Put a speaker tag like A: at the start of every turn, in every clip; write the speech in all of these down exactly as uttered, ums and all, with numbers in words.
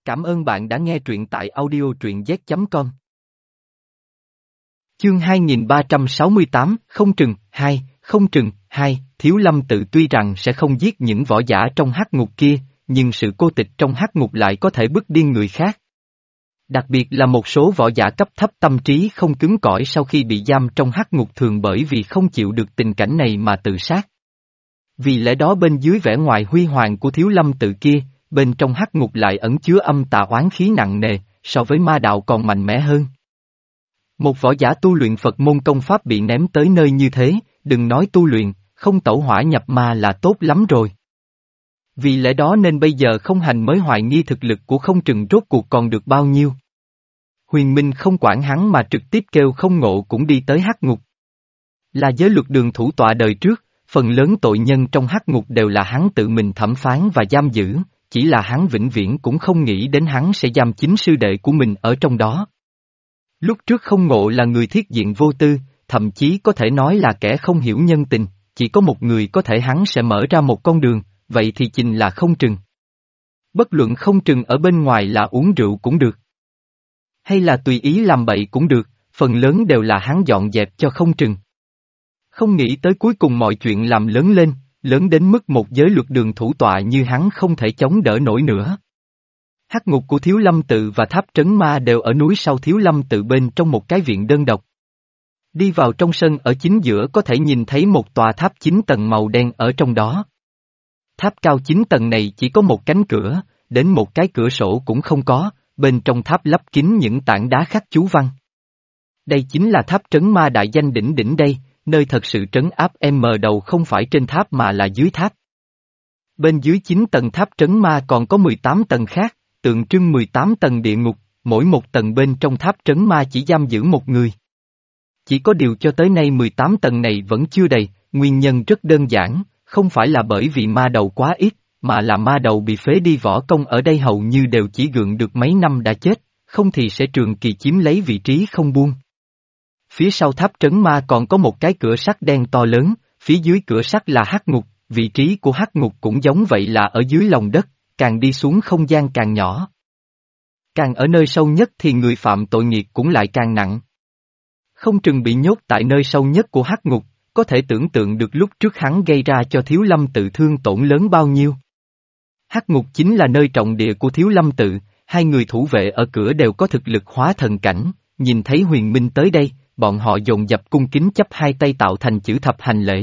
A: Cảm ơn bạn đã nghe truyện tại audio truyện z chấm com. Chương hai nghìn ba trăm sáu mươi tám, Không Trừng, hai, Không Trừng, hai, Thiếu Lâm Tự tuy rằng sẽ không giết những võ giả trong hắc ngục kia, nhưng sự cô tịch trong hắc ngục lại có thể bức điên người khác. Đặc biệt là một số võ giả cấp thấp tâm trí không cứng cỏi sau khi bị giam trong hắc ngục thường bởi vì không chịu được tình cảnh này mà tự sát. Vì lẽ đó bên dưới vẻ ngoài huy hoàng của Thiếu Lâm Tự kia, bên trong hắc ngục lại ẩn chứa âm tà oán khí nặng nề, so với ma đạo còn mạnh mẽ hơn. Một võ giả tu luyện Phật môn công pháp bị ném tới nơi như thế, đừng nói tu luyện, không tẩu hỏa nhập ma là tốt lắm rồi. Vì lẽ đó nên bây giờ không hành mới hoài nghi thực lực của Không Trừng rốt cuộc còn được bao nhiêu. Huyền Minh không quản hắn mà trực tiếp kêu Không Ngộ cũng đi tới hắc ngục. Là giới luật đường thủ tọa đời trước, phần lớn tội nhân trong hắc ngục đều là hắn tự mình thẩm phán và giam giữ, chỉ là hắn vĩnh viễn cũng không nghĩ đến hắn sẽ giam chính sư đệ của mình ở trong đó. Lúc trước Không Ngộ là người thiết diện vô tư, thậm chí có thể nói là kẻ không hiểu nhân tình, chỉ có một người có thể hắn sẽ mở ra một con đường, vậy thì chính là Không Trừng. Bất luận Không Trừng ở bên ngoài là uống rượu cũng được, hay là tùy ý làm bậy cũng được, phần lớn đều là hắn dọn dẹp cho Không Trừng. Không nghĩ tới cuối cùng mọi chuyện làm lớn lên, lớn đến mức một giới luật đường thủ tọa như hắn không thể chống đỡ nổi nữa. Hắc ngục của Thiếu Lâm Tự và tháp trấn ma đều ở núi sau Thiếu Lâm Tự bên trong một cái viện đơn độc. Đi vào trong sân ở chính giữa có thể nhìn thấy một tòa tháp chín tầng màu đen ở trong đó. Tháp cao chín tầng này chỉ có một cánh cửa, đến một cái cửa sổ cũng không có, bên trong tháp lắp kín những tảng đá khắc chú văn. Đây chính là tháp trấn ma đại danh đỉnh đỉnh đây, nơi thật sự trấn áp em mờ đầu không phải trên tháp mà là dưới tháp. Bên dưới chín tầng tháp trấn ma còn có mười tám tầng khác, tượng trưng mười tám tầng địa ngục, mỗi một tầng bên trong tháp trấn ma chỉ giam giữ một người. Chỉ có điều cho tới nay mười tám tầng này vẫn chưa đầy, nguyên nhân rất đơn giản, không phải là bởi vì ma đầu quá ít, mà là ma đầu bị phế đi võ công ở đây hầu như đều chỉ gượng được mấy năm đã chết, không thì sẽ trường kỳ chiếm lấy vị trí không buông. Phía sau tháp trấn ma còn có một cái cửa sắt đen to lớn, phía dưới cửa sắt là hắc ngục, vị trí của hắc ngục cũng giống vậy là ở dưới lòng đất, càng đi xuống không gian càng nhỏ. Càng ở nơi sâu nhất thì người phạm tội nghiệp cũng lại càng nặng. Không Trừng bị nhốt tại nơi sâu nhất của hắc ngục, có thể tưởng tượng được lúc trước hắn gây ra cho Thiếu Lâm Tự thương tổn lớn bao nhiêu. Hắc ngục chính là nơi trọng địa của Thiếu Lâm Tự, hai người thủ vệ ở cửa đều có thực lực hóa thần cảnh, nhìn thấy Huyền Minh tới đây, bọn họ dồn dập cung kính chắp hai tay tạo thành chữ thập hành lễ.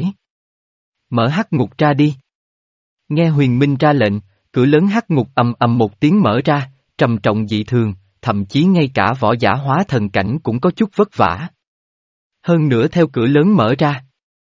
A: Mở hắc ngục ra đi. Nghe Huyền Minh ra lệnh, cửa lớn hắc ngục ầm ầm một tiếng mở ra, trầm trọng dị thường, thậm chí ngay cả võ giả hóa thần cảnh cũng có chút vất vả. Hơn nữa theo cửa lớn mở ra,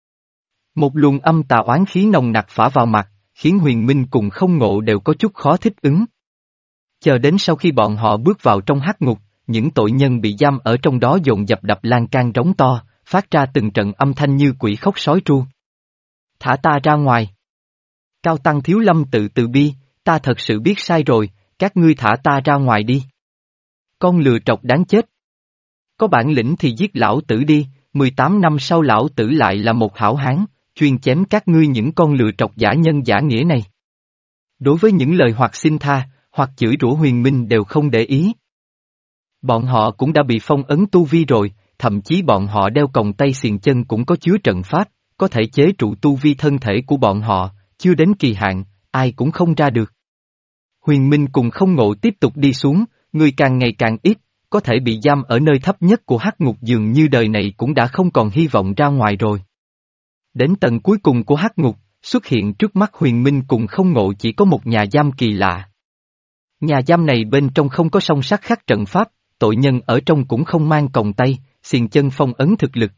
A: một luồng âm tà oán khí nồng nặc phả vào mặt, khiến Huyền Minh cùng Không Ngộ đều có chút khó thích ứng. Chờ đến sau khi bọn họ bước vào trong hắc ngục, những tội nhân bị giam ở trong đó dồn dập đập lan can rống to, phát ra từng trận âm thanh như quỷ khóc sói tru. Thả ta ra ngoài. Cao tăng Thiếu Lâm Tự từ bi, ta thật sự biết sai rồi, các ngươi thả ta ra ngoài đi. Con lừa trọc đáng chết. Có bản lĩnh thì giết lão tử đi, mười tám năm sau lão tử lại là một hảo hán, chuyên chém các ngươi những con lừa trọc giả nhân giả nghĩa này. Đối với những lời hoặc xin tha, hoặc chửi rủa Huyền Minh đều không để ý. Bọn họ cũng đã bị phong ấn tu vi rồi, thậm chí bọn họ đeo còng tay xiềng chân cũng có chứa trận pháp, có thể chế trụ tu vi thân thể của bọn họ, chưa đến kỳ hạn, ai cũng không ra được. Huyền Minh cùng Không Ngộ tiếp tục đi xuống, người càng ngày càng ít, có thể bị giam ở nơi thấp nhất của hắc ngục dường như đời này cũng đã không còn hy vọng ra ngoài rồi. Đến tầng cuối cùng của hắc ngục, xuất hiện trước mắt Huyền Minh cùng Không Ngộ chỉ có một nhà giam kỳ lạ. Nhà giam này bên trong không có song sắt khắc trận pháp, tội nhân ở trong cũng không mang còng tay, xiềng chân phong ấn thực lực.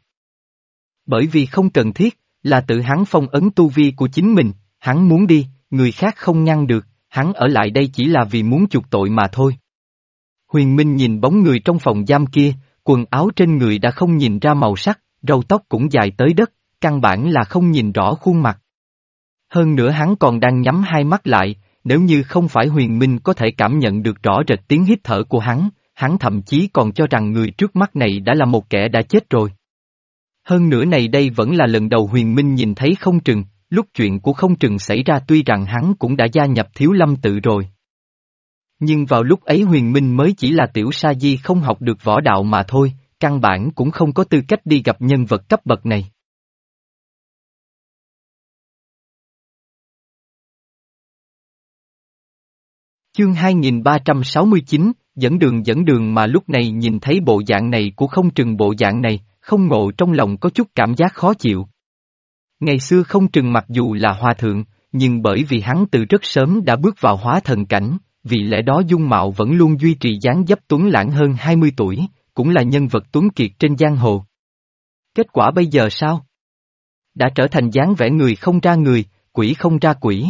A: Bởi vì không cần thiết, là tự hắn phong ấn tu vi của chính mình, hắn muốn đi, người khác không ngăn được, hắn ở lại đây chỉ là vì muốn chuộc tội mà thôi. Huyền Minh nhìn bóng người trong phòng giam kia, quần áo trên người đã không nhìn ra màu sắc, râu tóc cũng dài tới đất, căn bản là không nhìn rõ khuôn mặt. Hơn nữa hắn còn đang nhắm hai mắt lại, nếu như không phải Huyền Minh có thể cảm nhận được rõ rệt tiếng hít thở của hắn, hắn thậm chí còn cho rằng người trước mắt này đã là một kẻ đã chết rồi. Hơn nữa này đây vẫn là lần đầu Huyền Minh nhìn thấy Không Trừng, lúc chuyện của Không Trừng xảy ra tuy rằng hắn cũng đã gia nhập Thiếu Lâm Tự rồi. Nhưng vào lúc ấy Huyền Minh mới chỉ là tiểu sa di không học được võ đạo mà thôi, căn bản cũng không có tư cách đi gặp nhân vật cấp bậc này. Chương hai nghìn ba trăm sáu mươi chín, dẫn đường dẫn đường mà lúc này nhìn thấy bộ dạng này của không trừng bộ dạng này, không ngộ trong lòng có chút cảm giác khó chịu. Ngày xưa không trừng mặc dù là hòa thượng, nhưng bởi vì hắn từ rất sớm đã bước vào hóa thần cảnh, vì lẽ đó dung mạo vẫn luôn duy trì dáng dấp tuấn lãng hơn hai mươi tuổi, cũng là nhân vật tuấn kiệt trên giang hồ. Kết quả bây giờ sao? Đã trở thành dáng vẻ người không ra người, quỷ không ra quỷ.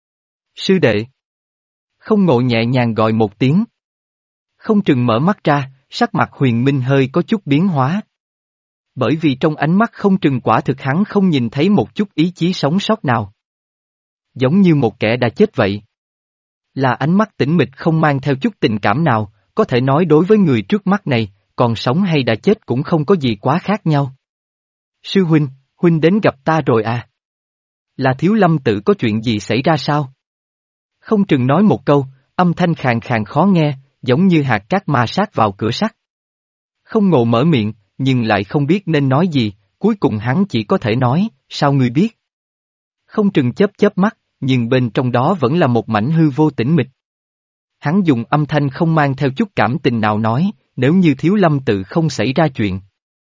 A: Sư đệ. Không ngộ nhẹ nhàng gọi một tiếng. Không trừng mở mắt ra, sắc mặt Huyền Minh hơi có chút biến hóa. Bởi vì trong ánh mắt không trừng quả thực hắn không nhìn thấy một chút ý chí sống sót nào. Giống như một kẻ đã chết vậy. Là ánh mắt tĩnh mịch không mang theo chút tình cảm nào, có thể nói đối với người trước mắt này, còn sống hay đã chết cũng không có gì quá khác nhau. Sư huynh, huynh đến gặp ta rồi à? Là Thiếu Lâm Tự có chuyện gì xảy ra sao? Không trừng nói một câu, âm thanh khàn khàn khó nghe, giống như hạt cát ma sát vào cửa sắt. Không ngộ mở miệng, nhưng lại không biết nên nói gì, cuối cùng hắn chỉ có thể nói, sao ngươi biết? Không trừng chớp chớp mắt, nhưng bên trong đó vẫn là một mảnh hư vô tĩnh mịch. Hắn dùng âm thanh không mang theo chút cảm tình nào nói, nếu như Thiếu Lâm Tự không xảy ra chuyện.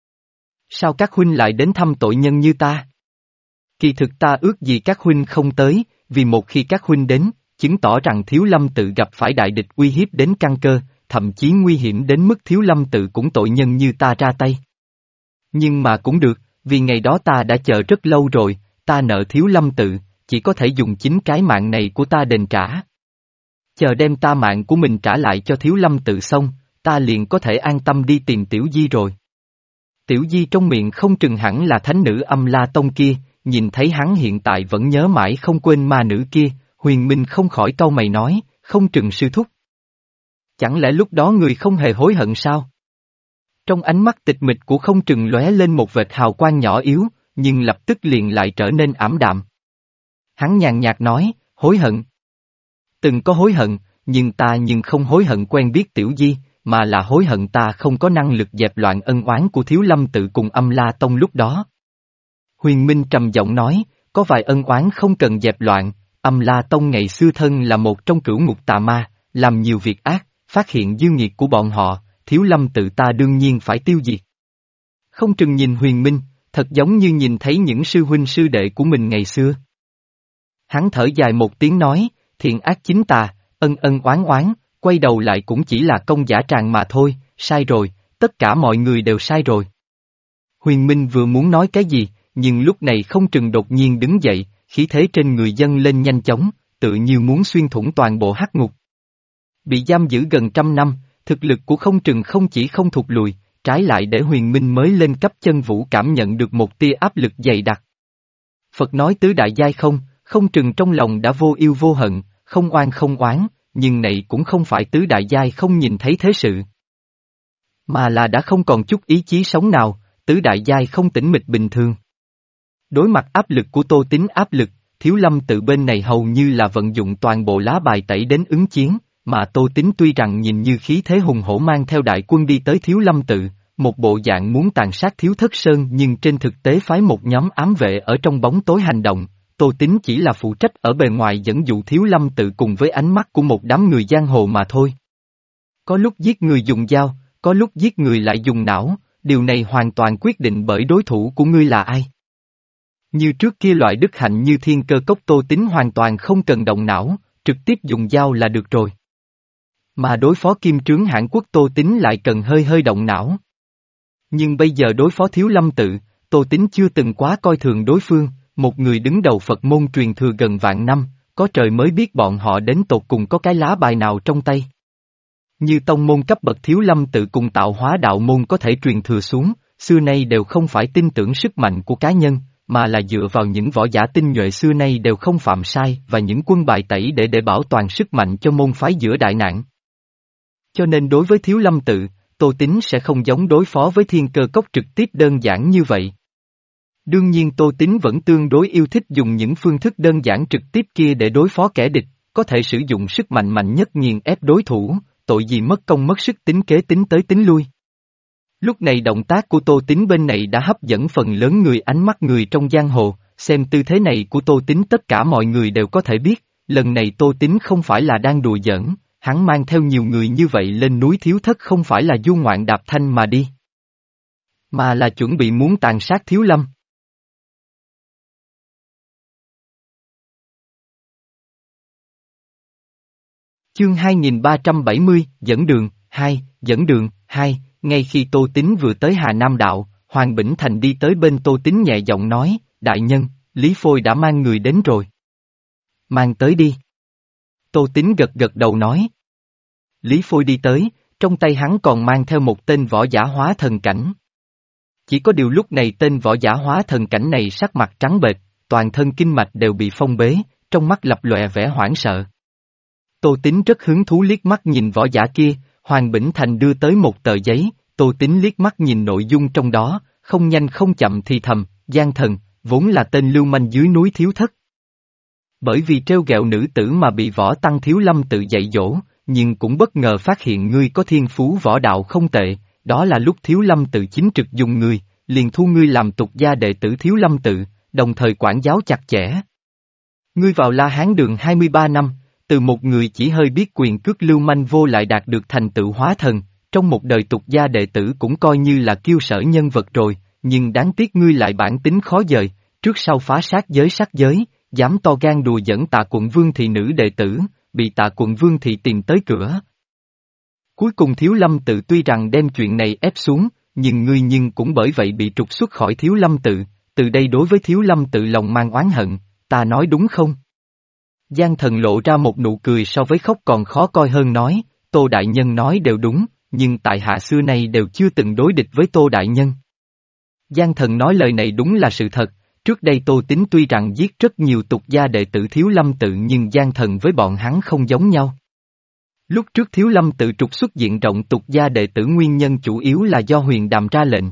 A: Sao các huynh lại đến thăm tội nhân như ta? Kỳ thực ta ước gì các huynh không tới, vì một khi các huynh đến, chứng tỏ rằng Thiếu Lâm Tự gặp phải đại địch uy hiếp đến căn cơ, thậm chí nguy hiểm đến mức Thiếu Lâm Tự cũng tội nhân như ta ra tay. Nhưng mà cũng được, vì ngày đó ta đã chờ rất lâu rồi, ta nợ Thiếu Lâm Tự, chỉ có thể dùng chính cái mạng này của ta đền trả. Chờ đem ta mạng của mình trả lại cho Thiếu Lâm Tự xong, ta liền có thể an tâm đi tìm Tiểu Di rồi. Tiểu Di trong miệng không trừng hẳn là thánh nữ Âm La Tông kia, nhìn thấy hắn hiện tại vẫn nhớ mãi không quên ma nữ kia, Huyền Minh không khỏi cau mày nói, không trừng sư thúc. Chẳng lẽ lúc đó người không hề hối hận sao? Trong ánh mắt tịch mịch của không trừng lóe lên một vệt hào quang nhỏ yếu, nhưng lập tức liền lại trở nên ảm đạm. Hắn nhàn nhạt nói, hối hận. Từng có hối hận, nhưng ta nhưng không hối hận quen biết Tiểu Di, mà là hối hận ta không có năng lực dẹp loạn ân oán của Thiếu Lâm Tự cùng Âm La Tông lúc đó. Huyền Minh trầm giọng nói, có vài ân oán không cần dẹp loạn, Âm La Tông ngày xưa thân là một trong cửu ngục tà ma, làm nhiều việc ác, phát hiện dư nghiệt của bọn họ, Thiếu Lâm Tự ta đương nhiên phải tiêu diệt. Không trừng nhìn Huyền Minh, thật giống như nhìn thấy những sư huynh sư đệ của mình ngày xưa. Hắn thở dài một tiếng nói, thiện ác chính tà, ân ân oán oán, quay đầu lại cũng chỉ là công giả tràng mà thôi, sai rồi, tất cả mọi người đều sai rồi. Huyền Minh vừa muốn nói cái gì, nhưng lúc này không trừng đột nhiên đứng dậy, khí thế trên người dâng lên nhanh chóng, tự như muốn xuyên thủng toàn bộ hắc ngục. Bị giam giữ gần trăm năm, thực lực của không trừng không chỉ không thụt lùi, trái lại để Huyền Minh mới lên cấp chân vũ cảm nhận được một tia áp lực dày đặc. Phật nói tứ đại giai không, không trừng trong lòng đã vô yêu vô hận, không oan không oán, nhưng này cũng không phải tứ đại giai không nhìn thấy thế sự. Mà là đã không còn chút ý chí sống nào, tứ đại giai không tĩnh mịch bình thường. Đối mặt áp lực của Tô Tín áp lực, Thiếu Lâm Tự bên này hầu như là vận dụng toàn bộ lá bài tẩy đến ứng chiến, mà Tô Tín tuy rằng nhìn như khí thế hùng hổ mang theo đại quân đi tới Thiếu Lâm Tự, một bộ dạng muốn tàn sát Thiếu Thất Sơn nhưng trên thực tế phái một nhóm ám vệ ở trong bóng tối hành động, Tô Tín chỉ là phụ trách ở bề ngoài dẫn dụ Thiếu Lâm Tự cùng với ánh mắt của một đám người giang hồ mà thôi. Có lúc giết người dùng dao, có lúc giết người lại dùng não, điều này hoàn toàn quyết định bởi đối thủ của ngươi là ai. Như trước kia loại đức hạnh như Thiên Cơ Cốc Tô Tín hoàn toàn không cần động não, trực tiếp dùng dao là được rồi. Mà đối phó Kim Trướng Hãn Quốc Tô Tín lại cần hơi hơi động não. Nhưng bây giờ đối phó Thiếu Lâm Tự, Tô Tín chưa từng quá coi thường đối phương, một người đứng đầu Phật môn truyền thừa gần vạn năm, có trời mới biết bọn họ đến tột cùng có cái lá bài nào trong tay. Như tông môn cấp bậc Thiếu Lâm Tự cùng tạo hóa đạo môn có thể truyền thừa xuống, xưa nay đều không phải tin tưởng sức mạnh của cá nhân, mà là dựa vào những võ giả tinh nhuệ xưa nay đều không phạm sai và những quân bài tẩy để để bảo toàn sức mạnh cho môn phái giữa đại nạn. Cho nên đối với Thiếu Lâm Tự, Tô Tín sẽ không giống đối phó với Thiên Cơ Cốc trực tiếp đơn giản như vậy. Đương nhiên Tô Tín vẫn tương đối yêu thích dùng những phương thức đơn giản trực tiếp kia để đối phó kẻ địch, có thể sử dụng sức mạnh mạnh nhất nghiền ép đối thủ, tội gì mất công mất sức tính kế tính tới tính lui. Lúc này động tác của Tô Tín bên này đã hấp dẫn phần lớn người ánh mắt người trong giang hồ, xem tư thế này của Tô Tín tất cả mọi người đều có thể biết, lần này Tô Tín không phải là đang đùa giỡn, hắn mang theo nhiều người như vậy lên núi Thiếu Thất không phải là du ngoạn đạp thanh mà đi, mà là chuẩn bị muốn tàn sát Thiếu Lâm. Chương hai nghìn ba trăm bảy mươi, dẫn đường, hai, dẫn đường, hai, ngay khi Tô Tín vừa tới Hà Nam Đạo, Hoàng Bỉnh Thành đi tới bên Tô Tín nhẹ giọng nói, đại nhân, Lý Phôi đã mang người đến rồi. Mang tới đi. Tô Tín gật gật đầu nói. Lý Phôi đi tới, trong tay hắn còn mang theo một tên võ giả hóa thần cảnh. Chỉ có điều lúc này tên võ giả hóa thần cảnh này sắc mặt trắng bệch, toàn thân kinh mạch đều bị phong bế, trong mắt lập lòe vẻ hoảng sợ. Tô Tín rất hứng thú liếc mắt nhìn võ giả kia, Hoàng Bỉnh Thành đưa tới một tờ giấy, Tô Tín liếc mắt nhìn nội dung trong đó, không nhanh không chậm thì thầm, Giang Thần, vốn là tên lưu manh dưới núi Thiếu Thất. Bởi vì trêu ghẹo nữ tử mà bị võ tăng Thiếu Lâm tự dạy dỗ, nhưng cũng bất ngờ phát hiện ngươi có thiên phú võ đạo không tệ, đó là lúc Thiếu Lâm tự chính trực dùng ngươi, liền thu ngươi làm tục gia đệ tử Thiếu Lâm tự, đồng thời quản giáo chặt chẽ. Ngươi vào La Hán đường hai mươi ba năm, từ một người chỉ hơi biết quyền cước lưu manh vô lại đạt được thành tựu hóa thần, trong một đời tục gia đệ tử cũng coi như là kiêu sở nhân vật rồi, nhưng đáng tiếc ngươi lại bản tính khó dời, trước sau phá sát giới sát giới, dám to gan đùa dẫn Tạ Quận Vương thị nữ đệ tử, bị Tạ Quận Vương thị tìm tới cửa. Cuối cùng Thiếu Lâm tự tuy rằng đem chuyện này ép xuống, nhưng ngươi nhưng cũng bởi vậy bị trục xuất khỏi Thiếu Lâm tự, từ đây đối với Thiếu Lâm tự lòng mang oán hận, ta nói đúng không? Giang Thần lộ ra một nụ cười so với khóc còn khó coi hơn nói, Tô Đại Nhân nói đều đúng, nhưng tại hạ xưa nay đều chưa từng đối địch với Tô Đại Nhân. Giang Thần nói lời này đúng là sự thật, trước đây Tô Tín tuy rằng giết rất nhiều tục gia đệ tử Thiếu Lâm tự nhưng Giang Thần với bọn hắn không giống nhau. Lúc trước Thiếu Lâm tự trục xuất diện rộng tục gia đệ tử nguyên nhân chủ yếu là do Huyền Đàm ra lệnh.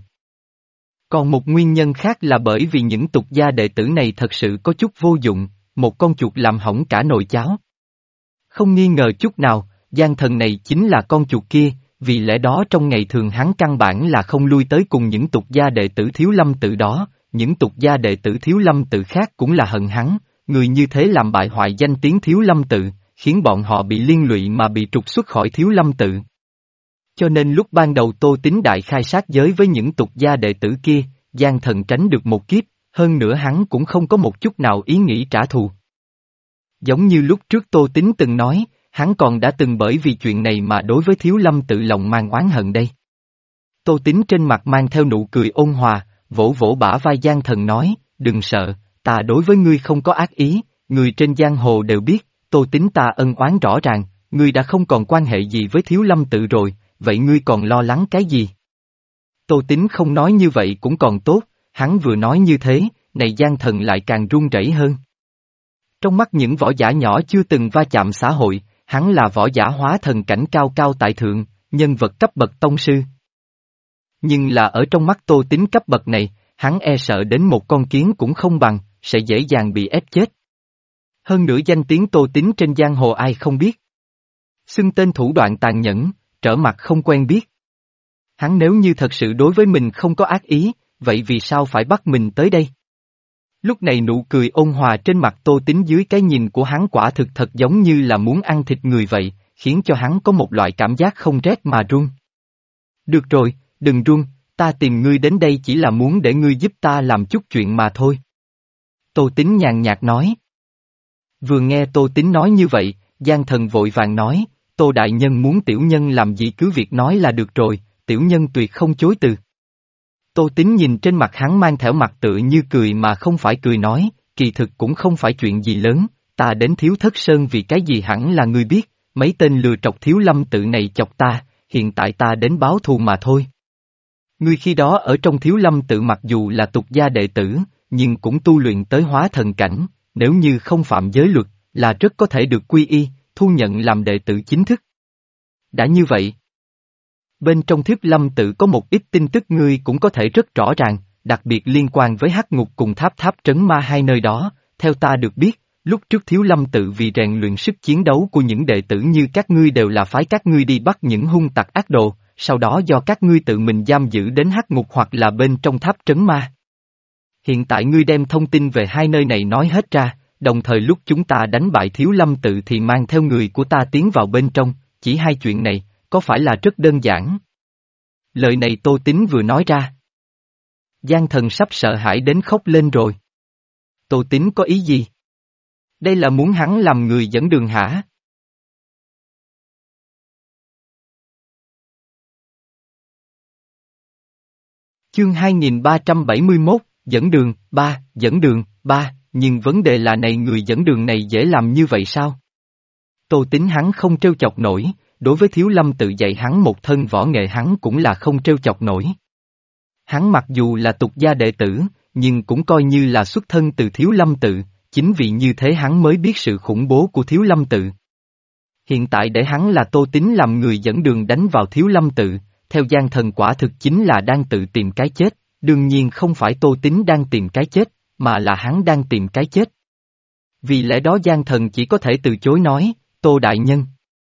A: Còn một nguyên nhân khác là bởi vì những tục gia đệ tử này thật sự có chút vô dụng, một con chuột làm hỏng cả nồi cháo. Không nghi ngờ chút nào, Giang Thần này chính là con chuột kia, vì lẽ đó trong ngày thường hắn căn bản là không lui tới cùng những tục gia đệ tử Thiếu Lâm tự đó, những tục gia đệ tử Thiếu Lâm tự khác cũng là hận hắn, người như thế làm bại hoại danh tiếng Thiếu Lâm tự, khiến bọn họ bị liên lụy mà bị trục xuất khỏi Thiếu Lâm tự. Cho nên lúc ban đầu Tô Tín đại khai sát giới với những tục gia đệ tử kia, Giang Thần tránh được một kiếp, hơn nữa hắn cũng không có một chút nào ý nghĩ trả thù. Giống như lúc trước Tô Tín từng nói, hắn còn đã từng bởi vì chuyện này mà đối với Thiếu Lâm tự lòng mang oán hận đây. Tô Tín trên mặt mang theo nụ cười ôn hòa, vỗ vỗ bả vai Giang Thần nói, đừng sợ, ta đối với ngươi không có ác ý, người trên giang hồ đều biết, Tô Tín ta ân oán rõ ràng, ngươi đã không còn quan hệ gì với Thiếu Lâm tự rồi, vậy ngươi còn lo lắng cái gì? Tô Tín không nói như vậy cũng còn tốt, hắn vừa nói như thế, này Giang Thần lại càng run rẩy hơn. Trong mắt những võ giả nhỏ chưa từng va chạm xã hội, hắn là võ giả hóa thần cảnh cao cao tại thượng, nhân vật cấp bậc tông sư. Nhưng là ở trong mắt Tô Tín cấp bậc này, hắn e sợ đến một con kiến cũng không bằng, sẽ dễ dàng bị ép chết. Hơn nữa danh tiếng Tô Tín trên giang hồ ai không biết. Xưng tên thủ đoạn tàn nhẫn, trở mặt không quen biết. Hắn nếu như thật sự đối với mình không có ác ý, vậy vì sao phải bắt mình tới đây? Lúc này nụ cười ôn hòa trên mặt Tô Tín dưới cái nhìn của hắn quả thực thật giống như là muốn ăn thịt người vậy, khiến cho hắn có một loại cảm giác không rét mà run. Được rồi, đừng run, ta tìm ngươi đến đây chỉ là muốn để ngươi giúp ta làm chút chuyện mà thôi. Tô Tín nhàn nhạt nói. Vừa nghe Tô Tín nói như vậy, Giang Thần vội vàng nói, Tô Đại Nhân muốn tiểu nhân làm gì cứ việc nói là được rồi, tiểu nhân tuyệt không chối từ. Tô Tín nhìn trên mặt hắn mang theo mặt tựa như cười mà không phải cười nói, kỳ thực cũng không phải chuyện gì lớn, ta đến Thiếu Thất Sơn vì cái gì hẳn là ngươi biết, mấy tên lừa trọc Thiếu Lâm tự này chọc ta, hiện tại ta đến báo thù mà thôi. Ngươi khi đó ở trong Thiếu Lâm tự mặc dù là tục gia đệ tử, nhưng cũng tu luyện tới hóa thần cảnh, nếu như không phạm giới luật, là rất có thể được quy y, thu nhận làm đệ tử chính thức. Đã như vậy, bên trong Thiếp Lâm tự có một ít tin tức ngươi cũng có thể rất rõ ràng, đặc biệt liên quan với Hắc Ngục cùng Tháp Tháp Trấn Ma hai nơi đó, theo ta được biết, Lúc trước Thiếu Lâm tự vì rèn luyện sức chiến đấu của những đệ tử như các ngươi đều là phái các ngươi đi bắt những hung tặc ác đồ, sau đó do các ngươi tự mình giam giữ đến hắc ngục hoặc là bên trong tháp trấn ma. Hiện tại ngươi đem thông tin về hai nơi này nói hết ra, đồng thời lúc chúng ta đánh bại Thiếu Lâm tự thì mang theo người của ta tiến vào bên trong, chỉ hai chuyện này, có phải là rất đơn giản? Lời này Tô Tín vừa nói ra. Giang Thần sắp sợ hãi đến khóc lên rồi. Tô Tín có ý gì? Đây là muốn hắn làm người dẫn đường hả? Chương hai nghìn ba trăm bảy mươi mốt, dẫn đường, ba, dẫn đường, ba, nhưng vấn đề là này người dẫn đường này dễ làm như vậy sao? Tô Tín hắn không trêu chọc nổi, đối với Thiếu Lâm tự dạy hắn một thân võ nghệ hắn cũng là không trêu chọc nổi. Hắn mặc dù là tục gia đệ tử, nhưng cũng coi như là xuất thân từ Thiếu Lâm tự, chính vì như thế hắn mới biết sự khủng bố của Thiếu Lâm tự. Hiện tại để hắn là Tô Tín làm người dẫn đường đánh vào Thiếu Lâm tự, theo Giang Thần quả thực chính là đang tự tìm cái chết, đương nhiên không phải Tô Tín đang tìm cái chết, mà là hắn đang tìm cái chết. Vì lẽ đó Giang Thần chỉ có thể từ chối nói, Tô Đại Nhân.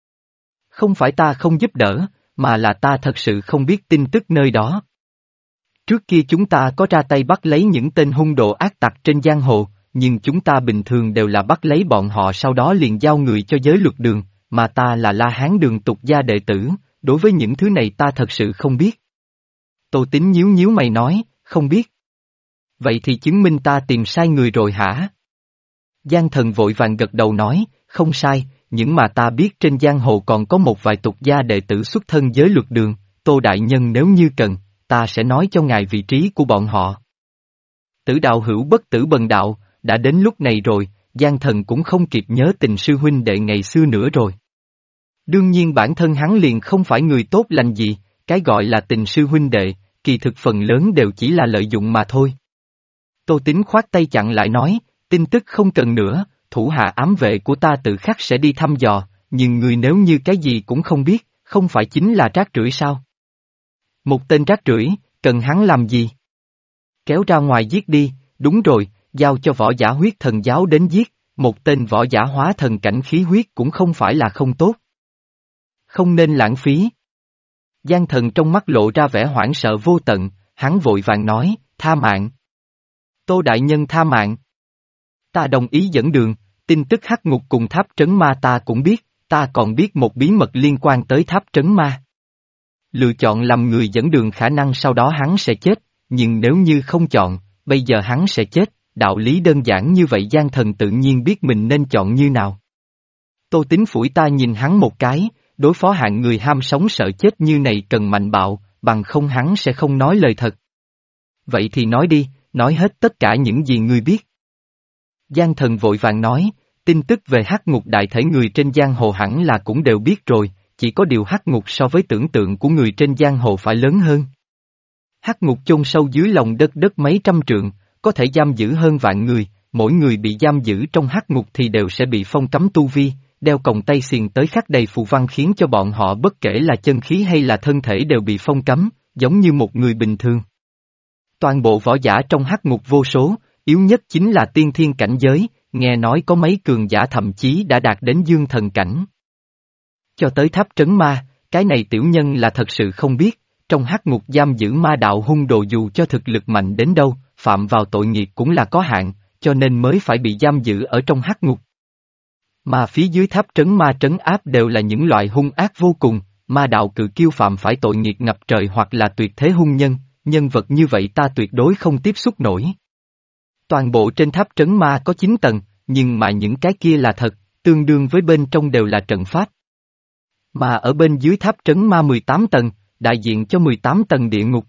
A: Không phải ta không giúp đỡ, mà là ta thật sự không biết tin tức nơi đó. Trước kia chúng ta có ra tay bắt lấy những tên hung đồ ác tặc trên giang hồ, nhưng chúng ta bình thường đều là bắt lấy bọn họ sau đó liền giao người cho giới luật đường, mà ta là La Hán đường tục gia đệ tử, đối với những thứ này ta thật sự không biết. Tô Tín nhíu nhíu mày nói, không biết. Vậy thì chứng minh ta tìm sai người rồi hả? Giang Thần vội vàng gật đầu nói, không sai, những mà ta biết trên giang hồ còn có một vài tục gia đệ tử xuất thân giới luật đường, Tô Đại Nhân nếu như cần, ta sẽ nói cho ngài vị trí của bọn họ. Tử đạo hữu bất tử bần đạo, đã đến lúc này rồi, Giang Thần cũng không kịp nhớ tình sư huynh đệ ngày xưa nữa rồi. Đương nhiên bản thân hắn liền không phải người tốt lành gì, cái gọi là tình sư huynh đệ, kỳ thực phần lớn đều chỉ là lợi dụng mà thôi. Tô Tín khoát tay chặn lại nói, tin tức không cần nữa, thủ hạ ám vệ của ta tự khắc sẽ đi thăm dò, nhưng người nếu như cái gì cũng không biết, không phải chính là rác rưởi sao? Một tên rác rưởi, cần hắn làm gì? Kéo ra ngoài giết đi, đúng rồi, giao cho võ giả huyết thần giáo đến giết, một tên võ giả hóa thần cảnh khí huyết cũng không phải là không tốt. Không nên lãng phí. Giang Thần trong mắt lộ ra vẻ hoảng sợ vô tận, hắn vội vàng nói, tha mạng. Tô Đại Nhân tha mạng. Ta đồng ý dẫn đường, tin tức hắc ngục cùng tháp trấn ma ta cũng biết, ta còn biết một bí mật liên quan tới tháp trấn ma. Lựa chọn làm người dẫn đường khả năng sau đó hắn sẽ chết, nhưng nếu như không chọn, bây giờ hắn sẽ chết, đạo lý đơn giản như vậy Giang Thần tự nhiên biết mình nên chọn như nào. Tô Tín phủi ta nhìn hắn một cái, đối phó hạng người ham sống sợ chết như này cần mạnh bạo, bằng không hắn sẽ không nói lời thật. Vậy thì nói đi, nói hết tất cả những gì ngươi biết. Giang Thần vội vàng nói, tin tức về hắc ngục đại thể người trên giang hồ hẳn là cũng đều biết rồi, chỉ có điều hắc ngục so với tưởng tượng của người trên giang hồ phải lớn hơn. Hắc ngục chôn sâu dưới lòng đất đất mấy trăm trượng, có thể giam giữ hơn vạn người, mỗi người bị giam giữ trong hắc ngục thì đều sẽ bị phong cấm tu vi, đeo còng tay xiềng tới khắc đầy phù văn khiến cho bọn họ bất kể là chân khí hay là thân thể đều bị phong cấm, giống như một người bình thường. Toàn bộ võ giả trong hắc ngục vô số, yếu nhất chính là tiên thiên cảnh giới, nghe nói có mấy cường giả thậm chí đã đạt đến dương thần cảnh. Cho tới tháp trấn ma, cái này tiểu nhân là thật sự không biết, trong hắc ngục giam giữ ma đạo hung đồ dù cho thực lực mạnh đến đâu, phạm vào tội nghiệp cũng là có hạn, cho nên mới phải bị giam giữ ở trong hắc ngục. Mà phía dưới tháp trấn ma trấn áp đều là những loại hung ác vô cùng, ma đạo cự kiêu phạm phải tội nghiệp ngập trời hoặc là tuyệt thế hung nhân, nhân vật như vậy ta tuyệt đối không tiếp xúc nổi. Toàn bộ trên tháp trấn ma có chín tầng, nhưng mà những cái kia là thật, tương đương với bên trong đều là trận pháp. Mà ở bên dưới tháp trấn ma mười tám tầng, đại diện cho mười tám tầng địa ngục.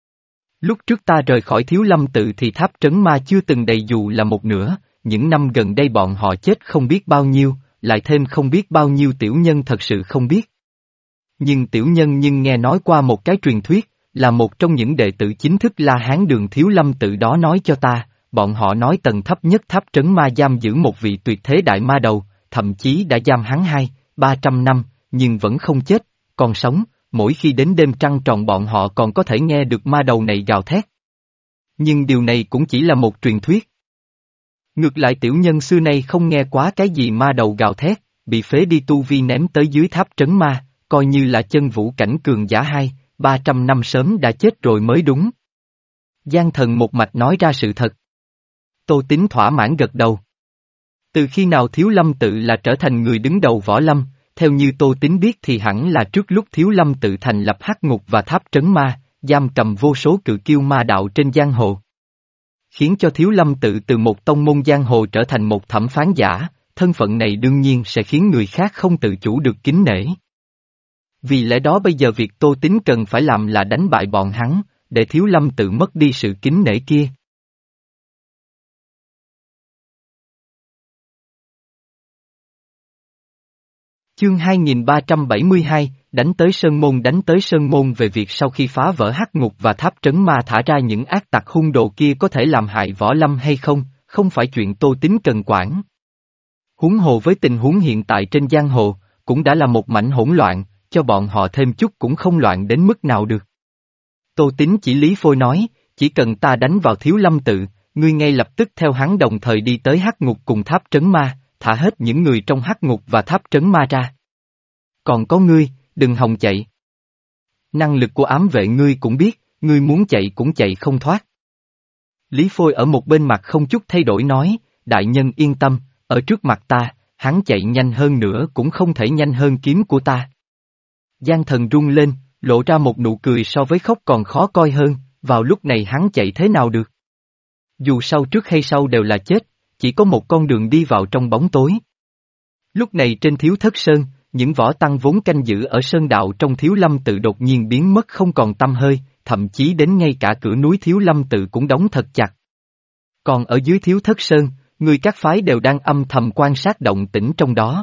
A: Lúc trước ta rời khỏi Thiếu Lâm tự thì tháp trấn ma chưa từng đầy dù là một nửa, những năm gần đây bọn họ chết không biết bao nhiêu, lại thêm không biết bao nhiêu tiểu nhân thật sự không biết. Nhưng tiểu nhân nhưng nghe nói qua một cái truyền thuyết, là một trong những đệ tử chính thức La Hán đường Thiếu Lâm tự đó nói cho ta, bọn họ nói tầng thấp nhất tháp trấn ma giam giữ một vị tuyệt thế đại ma đầu, thậm chí đã giam hắn hai, ba trăm năm, nhưng vẫn không chết, còn sống, mỗi khi đến đêm trăng tròn bọn họ còn có thể nghe được ma đầu này gào thét. Nhưng điều này cũng chỉ là một truyền thuyết. Ngược lại tiểu nhân xưa nay không nghe quá cái gì ma đầu gào thét, bị phế đi tu vi ném tới dưới tháp trấn ma, coi như là chân vũ cảnh cường giả hai, ba trăm năm sớm đã chết rồi mới đúng. Giang Thần một mạch nói ra sự thật. Tô Tín thỏa mãn gật đầu. Từ khi nào Thiếu Lâm tự là trở thành người đứng đầu võ lâm, theo như Tô Tín biết thì hẳn là trước lúc Thiếu Lâm tự thành lập hắc ngục và tháp trấn ma, giam cầm vô số cự kiêu ma đạo trên giang hồ. Khiến cho Thiếu Lâm tự từ một tông môn giang hồ trở thành một thẩm phán giả, thân phận này đương nhiên sẽ khiến người khác không tự chủ được kính nể. Vì lẽ đó bây giờ việc Tô Tín cần phải làm là đánh bại bọn hắn, để Thiếu Lâm tự mất đi sự kính nể kia. Chương hai nghìn ba trăm bảy mươi hai, đánh tới Sơn Môn đánh tới Sơn Môn về việc sau khi phá vỡ hắc ngục và tháp trấn ma thả ra những ác tặc hung đồ kia có thể làm hại võ lâm hay không, không phải chuyện Tô Tín cần quản. Huống hồ với tình huống hiện tại trên giang hồ, cũng đã là một mảnh hỗn loạn, cho bọn họ thêm chút cũng không loạn đến mức nào được. Tô Tín chỉ lý phôi nói, chỉ cần ta đánh vào Thiếu Lâm tự, ngươi ngay lập tức theo hắn đồng thời đi tới hắc ngục cùng tháp trấn ma, thả hết những người trong hắc ngục và tháp trấn ma ra. Còn có ngươi, đừng hòng chạy. Năng lực của ám vệ ngươi cũng biết, ngươi muốn chạy cũng chạy không thoát. Lý Phôi ở một bên mặt không chút thay đổi nói, đại nhân yên tâm, ở trước mặt ta, hắn chạy nhanh hơn nữa cũng không thể nhanh hơn kiếm của ta. Giang Thần rung lên, lộ ra một nụ cười so với khóc còn khó coi hơn, vào lúc này hắn chạy thế nào được. Dù sau trước hay sau đều là chết, chỉ có một con đường đi vào trong bóng tối. Lúc này trên Thiếu Thất Sơn, những võ tăng vốn canh giữ ở sơn đạo trong Thiếu Lâm tự đột nhiên biến mất không còn tăm hơi, thậm chí đến ngay cả cửa núi Thiếu Lâm tự cũng đóng thật chặt. Còn ở dưới Thiếu Thất Sơn, người các phái đều đang âm thầm quan sát động tĩnh trong đó.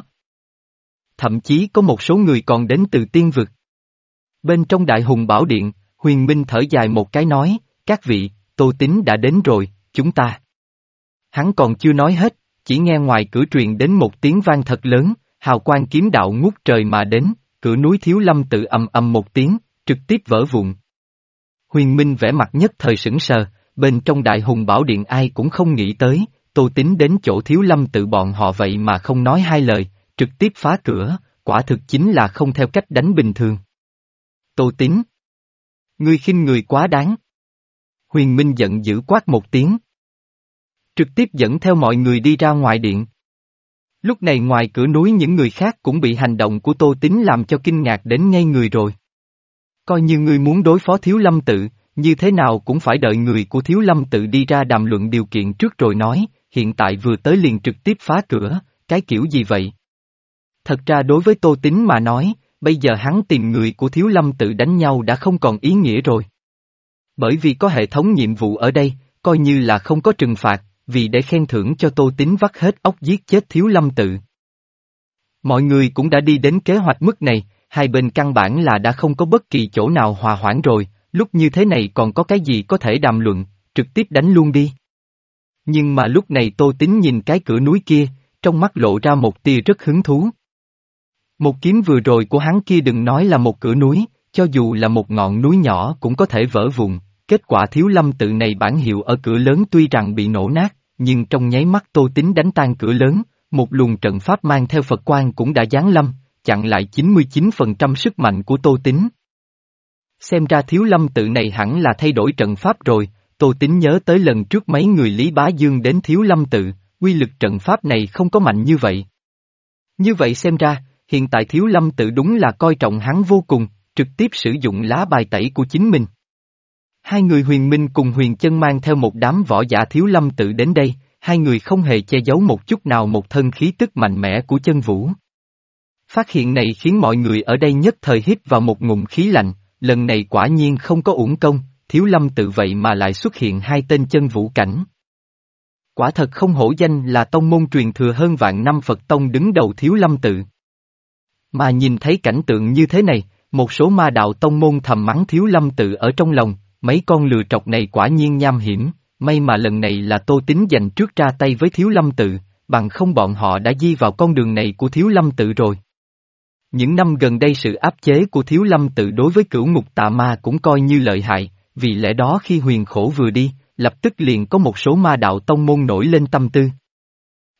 A: Thậm chí có một số người còn đến từ tiên vực. Bên trong Đại Hùng Bảo Điện, Huyền Minh thở dài một cái nói, các vị, Tô Tín đã đến rồi, chúng ta. Hắn còn chưa nói hết, chỉ nghe ngoài cửa truyền đến một tiếng vang thật lớn, hào quang kiếm đạo ngút trời mà đến, cửa núi Thiếu Lâm tự ầm ầm một tiếng, trực tiếp vỡ vụn. Huyền Minh vẻ mặt nhất thời sững sờ, bên trong Đại Hùng Bảo Điện ai cũng không nghĩ tới, Tô Tín đến chỗ Thiếu Lâm tự bọn họ vậy mà không nói hai lời, trực tiếp phá cửa, quả thực chính là không theo cách đánh bình thường. Tô Tín, ngươi khinh người quá đáng. Huyền Minh giận dữ quát một tiếng. Trực tiếp dẫn theo mọi người đi ra ngoài điện. Lúc này ngoài cửa núi những người khác cũng bị hành động của Tô Tín làm cho kinh ngạc đến ngây người rồi. Coi như ngươi muốn đối phó Thiếu Lâm tự, như thế nào cũng phải đợi người của Thiếu Lâm tự đi ra đàm luận điều kiện trước rồi nói, hiện tại vừa tới liền trực tiếp phá cửa, cái kiểu gì vậy? Thật ra đối với Tô Tín mà nói, bây giờ hắn tìm người của Thiếu Lâm tự đánh nhau đã không còn ý nghĩa rồi. Bởi vì có hệ thống nhiệm vụ ở đây, coi như là không có trừng phạt, vì để khen thưởng cho Tô Tín vắt hết óc giết chết Thiếu Lâm tự. Mọi người cũng đã đi đến kế hoạch mức này, hai bên căn bản là đã không có bất kỳ chỗ nào hòa hoãn rồi, lúc như thế này còn có cái gì có thể đàm luận, trực tiếp đánh luôn đi. Nhưng mà lúc này Tô Tín nhìn cái cửa núi kia, trong mắt lộ ra một tia rất hứng thú. Một kiếm vừa rồi của hắn kia đừng nói là một cửa núi, cho dù là một ngọn núi nhỏ cũng có thể vỡ vụn. Kết quả Thiếu Lâm tự này bản hiệu ở cửa lớn tuy rằng bị nổ nát, nhưng trong nháy mắt Tô Tín đánh tan cửa lớn, một luồng trận pháp mang theo Phật quang cũng đã giáng lâm, chặn lại chín mươi chín phần trăm sức mạnh của Tô Tín. Xem ra Thiếu Lâm tự này hẳn là thay đổi trận pháp rồi, Tô Tín nhớ tới lần trước mấy người Lý Bá Dương đến Thiếu Lâm tự, uy lực trận pháp này không có mạnh như vậy. Như vậy xem ra, hiện tại Thiếu Lâm tự đúng là coi trọng hắn vô cùng, trực tiếp sử dụng lá bài tẩy của chính mình. Hai người Huyền Minh cùng Huyền Chân mang theo một đám võ giả Thiếu Lâm tự đến đây, hai người không hề che giấu một chút nào một thân khí tức mạnh mẽ của chân vũ. Phát hiện này khiến mọi người ở đây nhất thời hít vào một ngụm khí lạnh, lần này quả nhiên không có uổng công, Thiếu Lâm tự vậy mà lại xuất hiện hai tên chân vũ cảnh. Quả thật không hổ danh là tông môn truyền thừa hơn vạn năm Phật tông đứng đầu Thiếu Lâm tự. Mà nhìn thấy cảnh tượng như thế này, một số ma đạo tông môn thầm mắng Thiếu Lâm tự ở trong lòng, mấy con lừa trọc này quả nhiên nham hiểm, may mà lần này là Tô Tín dành trước ra tay với Thiếu Lâm tự, bằng không bọn họ đã di vào con đường này của Thiếu Lâm tự rồi. Những năm gần đây sự áp chế của Thiếu Lâm tự đối với cửu ngục tà ma cũng coi như lợi hại, vì lẽ đó khi Huyền Khổ vừa đi, lập tức liền có một số ma đạo tông môn nổi lên tâm tư,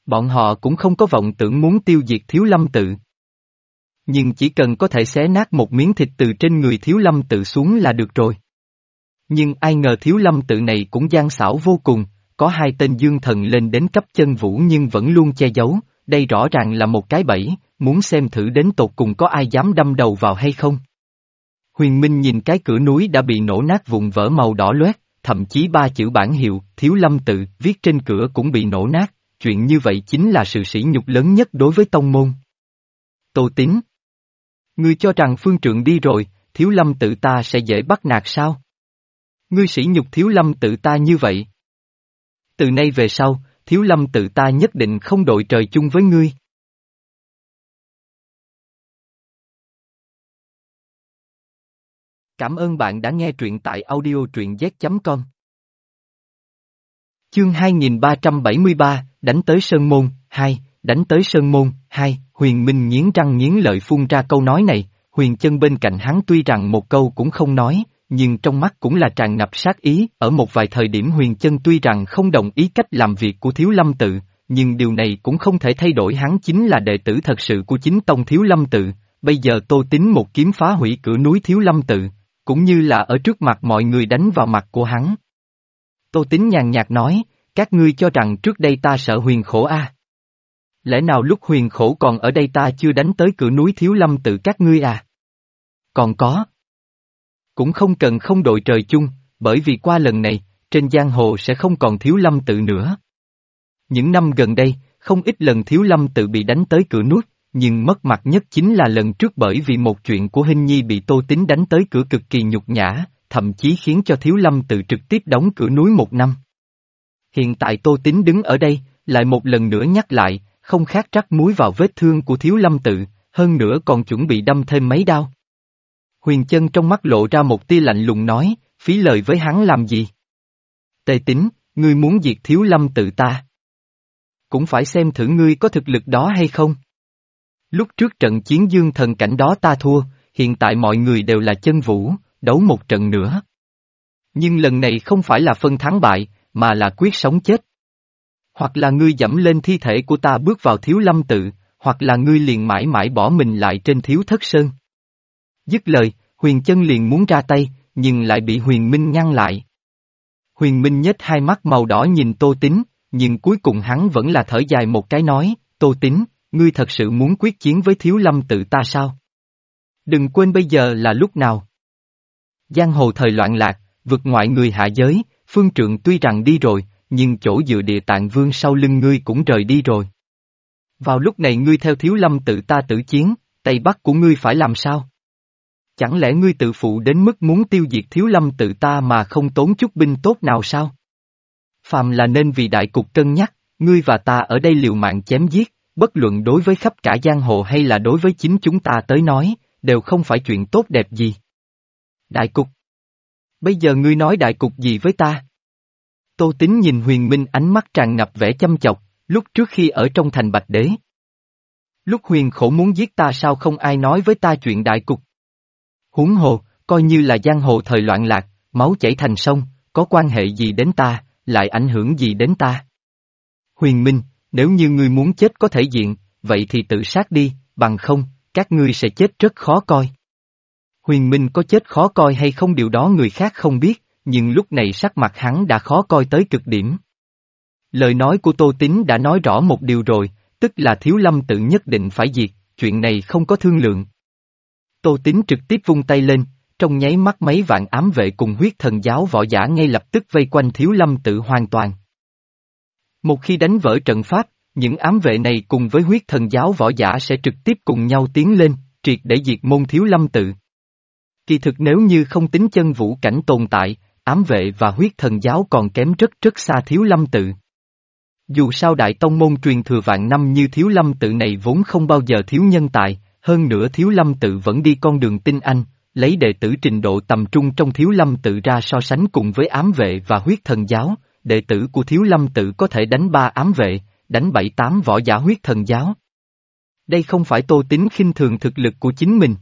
A: Bọn họ cũng không có vọng tưởng muốn tiêu diệt Thiếu Lâm tự. Nhưng chỉ cần có thể xé nát một miếng thịt từ trên người Thiếu Lâm tự xuống là được rồi. Nhưng ai ngờ Thiếu Lâm tự này cũng gian xảo vô cùng, có hai tên dương thần lên đến cấp chân vũ nhưng vẫn luôn che giấu, đây rõ ràng là một cái bẫy, muốn xem thử đến tột cùng có ai dám đâm đầu vào hay không. Huyền Minh nhìn cái cửa núi đã bị nổ nát vụn vỡ màu đỏ loét, thậm chí ba chữ bản hiệu Thiếu Lâm tự viết trên cửa cũng bị nổ nát, chuyện như vậy chính là sự sỉ nhục lớn nhất đối với tông môn. Tô Tín, ngươi cho rằng phương trượng đi rồi, Thiếu Lâm tự ta sẽ dễ bắt nạt sao? Ngươi sỉ nhục Thiếu Lâm tự ta như vậy. Từ nay về sau, Thiếu Lâm tự ta nhất định không đội trời chung với ngươi. Cảm ơn bạn đã nghe truyện tại audio truyện z chấm com. Chương hai nghìn ba trăm bảy mươi ba, đánh tới Sơn Môn, hai, đánh tới Sơn Môn, hai, Huyền Minh nghiến răng nghiến lợi phun ra câu nói này, Huyền Chân bên cạnh hắn tuy rằng một câu cũng không nói, nhưng trong mắt cũng là tràn ngập sát ý, ở một vài thời điểm Huyền Chân tuy rằng không đồng ý cách làm việc của Thiếu Lâm tự, nhưng điều này cũng không thể thay đổi hắn chính là đệ tử thật sự của chính tông Thiếu Lâm tự, bây giờ Tô Tín một kiếm phá hủy cửa núi Thiếu Lâm tự, cũng như là ở trước mặt mọi người đánh vào mặt của hắn. Tô Tín nhàn nhạt nói, các ngươi cho rằng trước đây ta sợ Huyền Khổ à? Lẽ nào lúc Huyền Khổ còn ở đây ta chưa đánh tới cửa núi Thiếu Lâm tự các ngươi à? Còn có. Cũng không cần không đội trời chung, bởi vì qua lần này, trên giang hồ sẽ không còn Thiếu Lâm tự nữa. Những năm gần đây, không ít lần Thiếu Lâm tự bị đánh tới cửa núi, nhưng mất mặt nhất chính là lần trước bởi vì một chuyện của Hinh Nhi bị Tô Tín đánh tới cửa cực kỳ nhục nhã, thậm chí khiến cho Thiếu Lâm tự trực tiếp đóng cửa núi một năm. Hiện tại Tô Tín đứng ở đây, lại một lần nữa nhắc lại, không khác rắc muối vào vết thương của Thiếu Lâm tự, hơn nữa còn chuẩn bị đâm thêm mấy đao. Huyền Chân trong mắt lộ ra một tia lạnh lùng nói, phí lời với hắn làm gì? Tề Tín, ngươi muốn diệt Thiếu Lâm tự ta? Cũng phải xem thử ngươi có thực lực đó hay không? Lúc trước trận chiến dương thần cảnh đó ta thua, hiện tại mọi người đều là chân vũ, đấu một trận nữa. Nhưng lần này không phải là phân thắng bại, mà là quyết sống chết. Hoặc là ngươi dẫm lên thi thể của ta bước vào Thiếu Lâm tự, hoặc là ngươi liền mãi mãi bỏ mình lại trên Thiếu Thất Sơn. Dứt lời, Huyền Chân liền muốn ra tay, nhưng lại bị Huyền Minh ngăn lại. Huyền Minh nhếch hai mắt màu đỏ nhìn Tô Tín, nhưng cuối cùng hắn vẫn là thở dài một cái nói, Tô Tín, ngươi thật sự muốn quyết chiến với Thiếu Lâm tự ta sao? Đừng quên bây giờ là lúc nào. Giang hồ thời loạn lạc, vực ngoại người hạ giới, phương trượng tuy rằng đi rồi, nhưng chỗ dựa Địa Tạng Vương sau lưng ngươi cũng rời đi rồi. Vào lúc này ngươi theo Thiếu Lâm tự ta tử chiến, Tây Bắc của ngươi phải làm sao? Chẳng lẽ ngươi tự phụ đến mức muốn tiêu diệt Thiếu Lâm tự ta mà không tốn chút binh tốt nào sao? Phàm là nên vì đại cục cân nhắc, ngươi và ta ở đây liều mạng chém giết, bất luận đối với khắp cả giang hồ hay là đối với chính chúng ta tới nói, đều không phải chuyện tốt đẹp gì. Đại cục? Bây giờ ngươi nói đại cục gì với ta? Tô Tín nhìn Huyền Minh ánh mắt tràn ngập vẻ chăm chọc, lúc trước khi ở trong thành Bạch Đế. Lúc Huyền Khổ muốn giết ta sao không ai nói với ta chuyện đại cục? Huống hồ, coi như là giang hồ thời loạn lạc, máu chảy thành sông, có quan hệ gì đến ta, lại ảnh hưởng gì đến ta? Huyền Minh, nếu như ngươi muốn chết có thể diện, vậy thì tự sát đi, bằng không, các ngươi sẽ chết rất khó coi. Huyền Minh có chết khó coi hay không điều đó người khác không biết, nhưng lúc này sắc mặt hắn đã khó coi tới cực điểm. Lời nói của Tô Tín đã nói rõ một điều rồi, tức là Thiếu Lâm tự nhất định phải diệt, chuyện này không có thương lượng. Tô Tín trực tiếp vung tay lên, trong nháy mắt mấy vạn ám vệ cùng huyết thần giáo võ giả ngay lập tức vây quanh Thiếu Lâm tự hoàn toàn. Một khi đánh vỡ trận pháp, những ám vệ này cùng với huyết thần giáo võ giả sẽ trực tiếp cùng nhau tiến lên, triệt để diệt môn Thiếu Lâm tự. Kỳ thực nếu như không tính chân vũ cảnh tồn tại, ám vệ và huyết thần giáo còn kém rất rất xa Thiếu Lâm tự. Dù sao đại tông môn truyền thừa vạn năm như Thiếu Lâm tự này vốn không bao giờ thiếu nhân tài, hơn nữa Thiếu Lâm tự vẫn đi con đường tinh anh, lấy đệ tử trình độ tầm trung trong Thiếu Lâm tự ra so sánh cùng với ám vệ và huyết thần giáo, đệ tử của Thiếu Lâm tự có thể đánh ba ám vệ, đánh bảy tám võ giả huyết thần giáo. Đây không phải Tô Tín khinh thường thực lực của chính mình.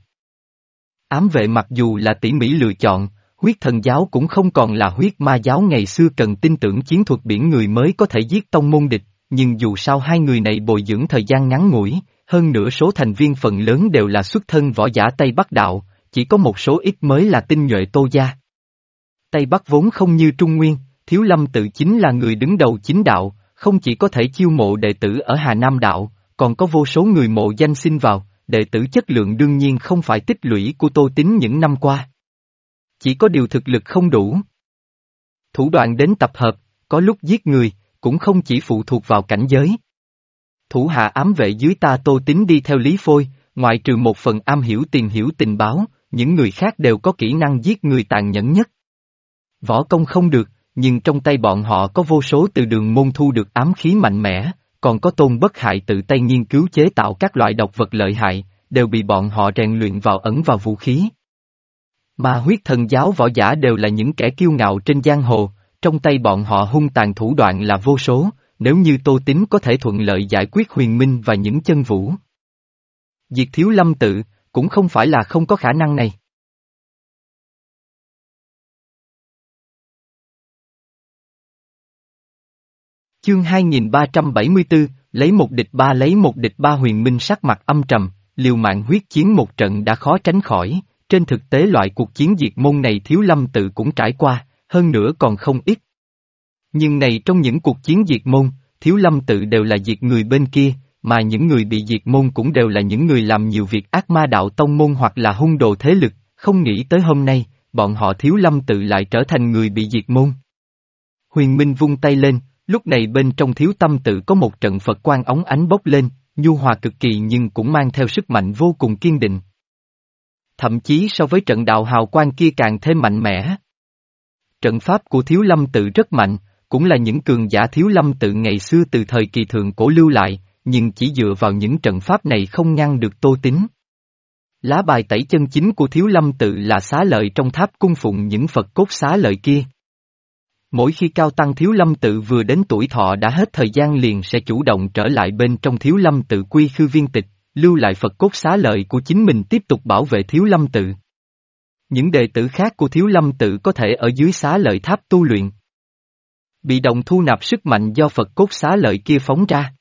A: Ám vệ mặc dù là tỉ mỉ lựa chọn, huyết thần giáo cũng không còn là huyết ma giáo ngày xưa cần tin tưởng chiến thuật biển người mới có thể giết tông môn địch, nhưng dù sao hai người này bồi dưỡng thời gian ngắn ngủi, hơn nữa số thành viên phần lớn đều là xuất thân võ giả Tây Bắc đạo, chỉ có một số ít mới là tinh nhuệ Tô gia. Tây Bắc vốn không như Trung Nguyên, Thiếu Lâm tự chính là người đứng đầu chính đạo, không chỉ có thể chiêu mộ đệ tử ở Hà Nam đạo, còn có vô số người mộ danh xin vào, đệ tử chất lượng đương nhiên không phải tích lũy của Tô Tín những năm qua. Chỉ có điều thực lực không đủ. Thủ đoạn đến tập hợp, có lúc giết người, cũng không chỉ phụ thuộc vào cảnh giới. Thủ hạ ám vệ dưới ta Tô Tín đi theo Lý Phôi, ngoại trừ một phần am hiểu tìm hiểu tình báo, những người khác đều có kỹ năng giết người tàn nhẫn nhất. Võ công không được, nhưng trong tay bọn họ có vô số từ đường môn thu được ám khí mạnh mẽ, còn có Tôn Bất Hại tự tay nghiên cứu chế tạo các loại độc vật lợi hại, đều bị bọn họ rèn luyện vào ẩn vào vũ khí. Mà huyết thần giáo võ giả đều là những kẻ kiêu ngạo trên giang hồ, trong tay bọn họ hung tàn thủ đoạn là vô số, nếu như Tô Tín có thể thuận lợi giải quyết Huyền Minh và những chân vũ. Diệt Thiếu Lâm tự, cũng không phải là không có khả năng này. Chương hai nghìn ba trăm bảy mươi tư, lấy một địch ba lấy một địch ba Huyền Minh sắc mặt âm trầm, liều mạng huyết chiến một trận đã khó tránh khỏi, trên thực tế loại cuộc chiến diệt môn này Thiếu Lâm tự cũng trải qua, hơn nữa còn không ít. Nhưng này trong những cuộc chiến diệt môn, Thiếu Lâm tự đều là diệt người bên kia, mà những người bị diệt môn cũng đều là những người làm nhiều việc ác ma đạo tông môn hoặc là hung đồ thế lực, không nghĩ tới hôm nay, bọn họ Thiếu Lâm tự lại trở thành người bị diệt môn. Huyền Minh vung tay lên, lúc này bên trong Thiếu Tâm tự có một trận Phật quang óng ánh bốc lên, nhu hòa cực kỳ nhưng cũng mang theo sức mạnh vô cùng kiên định. Thậm chí so với trận đạo hào quang kia càng thêm mạnh mẽ. Trận pháp của Thiếu Lâm tự rất mạnh, cũng là những cường giả Thiếu Lâm tự ngày xưa từ thời kỳ thượng cổ lưu lại, nhưng chỉ dựa vào những trận pháp này không ngăn được Tô Tín. Lá bài tẩy chân chính của Thiếu Lâm tự là xá lợi trong tháp cung phụng những Phật cốt xá lợi kia. Mỗi khi cao tăng Thiếu Lâm tự vừa đến tuổi thọ đã hết thời gian liền sẽ chủ động trở lại bên trong Thiếu Lâm tự quy khư viên tịch, lưu lại Phật cốt xá lợi của chính mình tiếp tục bảo vệ Thiếu Lâm tự. Những đệ tử khác của Thiếu Lâm tự có thể ở dưới xá lợi tháp tu luyện. Bị động thu nạp sức mạnh do Phật cốt xá lợi kia phóng ra.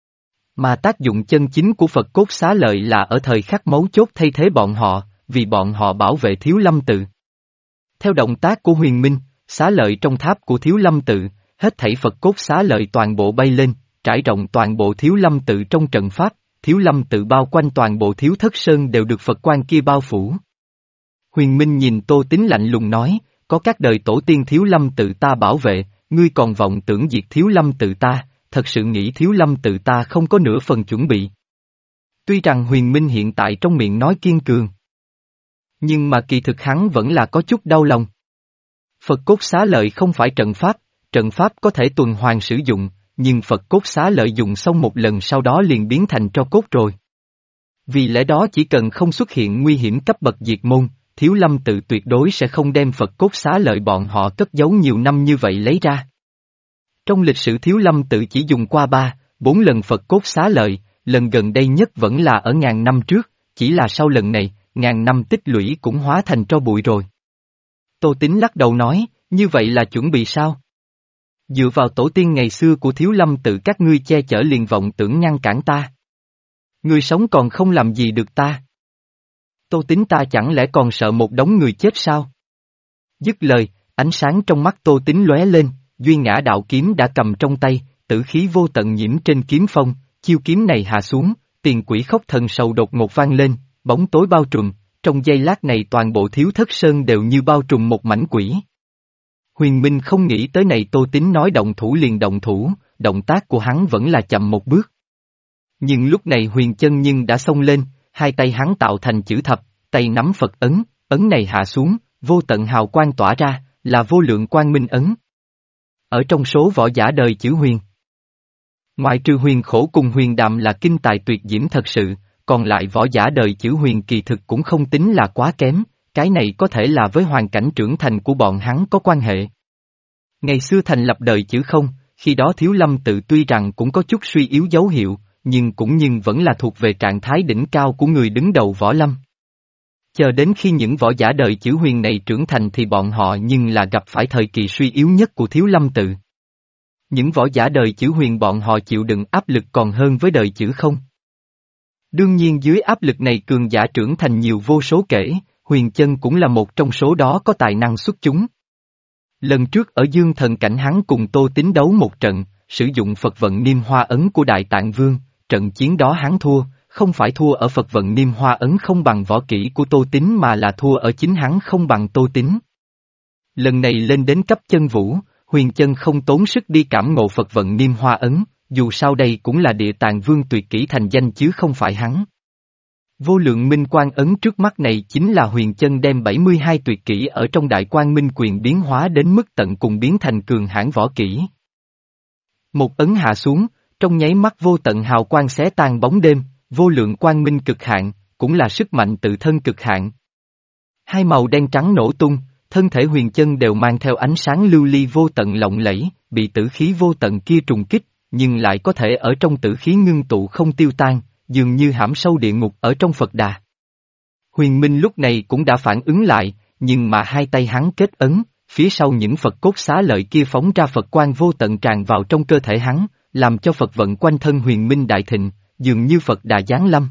A: Mà tác dụng chân chính của Phật cốt xá lợi là ở thời khắc mấu chốt thay thế bọn họ, vì bọn họ bảo vệ Thiếu Lâm tự. Theo động tác của Huyền Minh, xá lợi trong tháp của Thiếu Lâm tự, hết thảy Phật cốt xá lợi toàn bộ bay lên, trải rộng toàn bộ Thiếu Lâm tự trong trận pháp, Thiếu Lâm tự bao quanh toàn bộ Thiếu Thất Sơn đều được Phật quan kia bao phủ. Huyền Minh nhìn Tô Tín lạnh lùng nói, có các đời tổ tiên Thiếu Lâm tự ta bảo vệ, ngươi còn vọng tưởng diệt Thiếu Lâm tự ta, thật sự nghĩ Thiếu Lâm tự ta không có nửa phần chuẩn bị. Tuy rằng Huyền Minh hiện tại trong miệng nói kiên cường, nhưng mà kỳ thực hắn vẫn là có chút đau lòng. Phật cốt xá lợi không phải trận pháp, trận pháp có thể tuần hoàn sử dụng, nhưng Phật cốt xá lợi dùng xong một lần sau đó liền biến thành tro cốt rồi. Vì lẽ đó chỉ cần không xuất hiện nguy hiểm cấp bậc diệt môn, Thiếu Lâm tự tuyệt đối sẽ không đem Phật cốt xá lợi bọn họ cất giấu nhiều năm như vậy lấy ra. Trong lịch sử Thiếu Lâm tự chỉ dùng qua ba, bốn lần Phật cốt xá lợi, lần gần đây nhất vẫn là ở ngàn năm trước, chỉ là sau lần này, ngàn năm tích lũy cũng hóa thành tro bụi rồi. Tô Tín lắc đầu nói, như vậy là chuẩn bị sao? Dựa vào tổ tiên ngày xưa của Thiếu Lâm tự các ngươi che chở liền vọng tưởng ngăn cản ta. Người sống còn không làm gì được ta. Tô Tín ta chẳng lẽ còn sợ một đống người chết sao? Dứt lời, ánh sáng trong mắt Tô Tín lóe lên, duy ngã đạo kiếm đã cầm trong tay, tử khí vô tận nhiễm trên kiếm phong, chiêu kiếm này hạ xuống, tiền quỷ khóc thần sầu đột ngột vang lên, bóng tối bao trùm, trong giây lát này toàn bộ Thiếu Thất Sơn đều như bao trùm một mảnh quỷ. Huyền Minh không nghĩ tới này Tô Tín nói động thủ liền động thủ, động tác của hắn vẫn là chậm một bước. Nhưng lúc này Huyền Chân nhưng đã xông lên, hai tay hắn tạo thành chữ thập, tay nắm Phật ấn, ấn này hạ xuống, vô tận hào quang tỏa ra, là vô lượng quang minh ấn. Ở trong số võ giả đời chữ Huyền, ngoại trừ Huyền Khổ cùng Huyền Đạm là kinh tài tuyệt diễm thật sự, còn lại võ giả đời chữ Huyền kỳ thực cũng không tính là quá kém, cái này có thể là với hoàn cảnh trưởng thành của bọn hắn có quan hệ. Ngày xưa thành lập đời chữ Không, khi đó Thiếu Lâm tự tuy rằng cũng có chút suy yếu dấu hiệu, nhưng cũng nhưng vẫn là thuộc về trạng thái đỉnh cao của người đứng đầu võ lâm. Chờ đến khi những võ giả đời chữ Huyền này trưởng thành thì bọn họ nhưng là gặp phải thời kỳ suy yếu nhất của Thiếu Lâm tự. Những võ giả đời chữ huyền bọn họ chịu đựng áp lực còn hơn với đời chữ không. Đương nhiên dưới áp lực này cường giả trưởng thành nhiều vô số kể, Huyền Chân cũng là một trong số đó có tài năng xuất chúng. Lần trước ở Dương Thần Cảnh hắn cùng Tô Tín đấu một trận, sử dụng Phật vận Niêm Hoa Ấn của Đại Tạng Vương, trận chiến đó hắn thua, không phải thua ở Phật vận Niêm Hoa Ấn không bằng võ kỹ của Tô Tín mà là thua ở chính hắn không bằng Tô Tín. Lần này lên đến cấp chân vũ, Huyền Chân không tốn sức đi cảm ngộ Phật vận Niêm Hoa Ấn, dù sao đây cũng là Địa Tạng Vương tuyệt kỹ thành danh chứ không phải hắn. Vô lượng minh quan ấn trước mắt này chính là Huyền Chân đem bảy mươi hai tuyệt kỹ ở trong Đại Quang Minh Quyền biến hóa đến mức tận cùng biến thành cường hãn võ kỹ. Một ấn hạ xuống, trong nháy mắt vô tận hào quang xé tan bóng đêm, vô lượng quang minh cực hạn, cũng là sức mạnh tự thân cực hạn. Hai màu đen trắng nổ tung, thân thể Huyền Chân đều mang theo ánh sáng lưu ly vô tận lộng lẫy, bị tử khí vô tận kia trùng kích, nhưng lại có thể ở trong tử khí ngưng tụ không tiêu tan, dường như hãm sâu địa ngục ở trong Phật Đà. Huyền Minh lúc này cũng đã phản ứng lại, nhưng mà hai tay hắn kết ấn, phía sau những Phật cốt xá lợi kia phóng ra Phật quang vô tận tràn vào trong cơ thể hắn, làm cho Phật vận quanh thân Huyền Minh đại thịnh, dường như Phật Đà giáng lâm.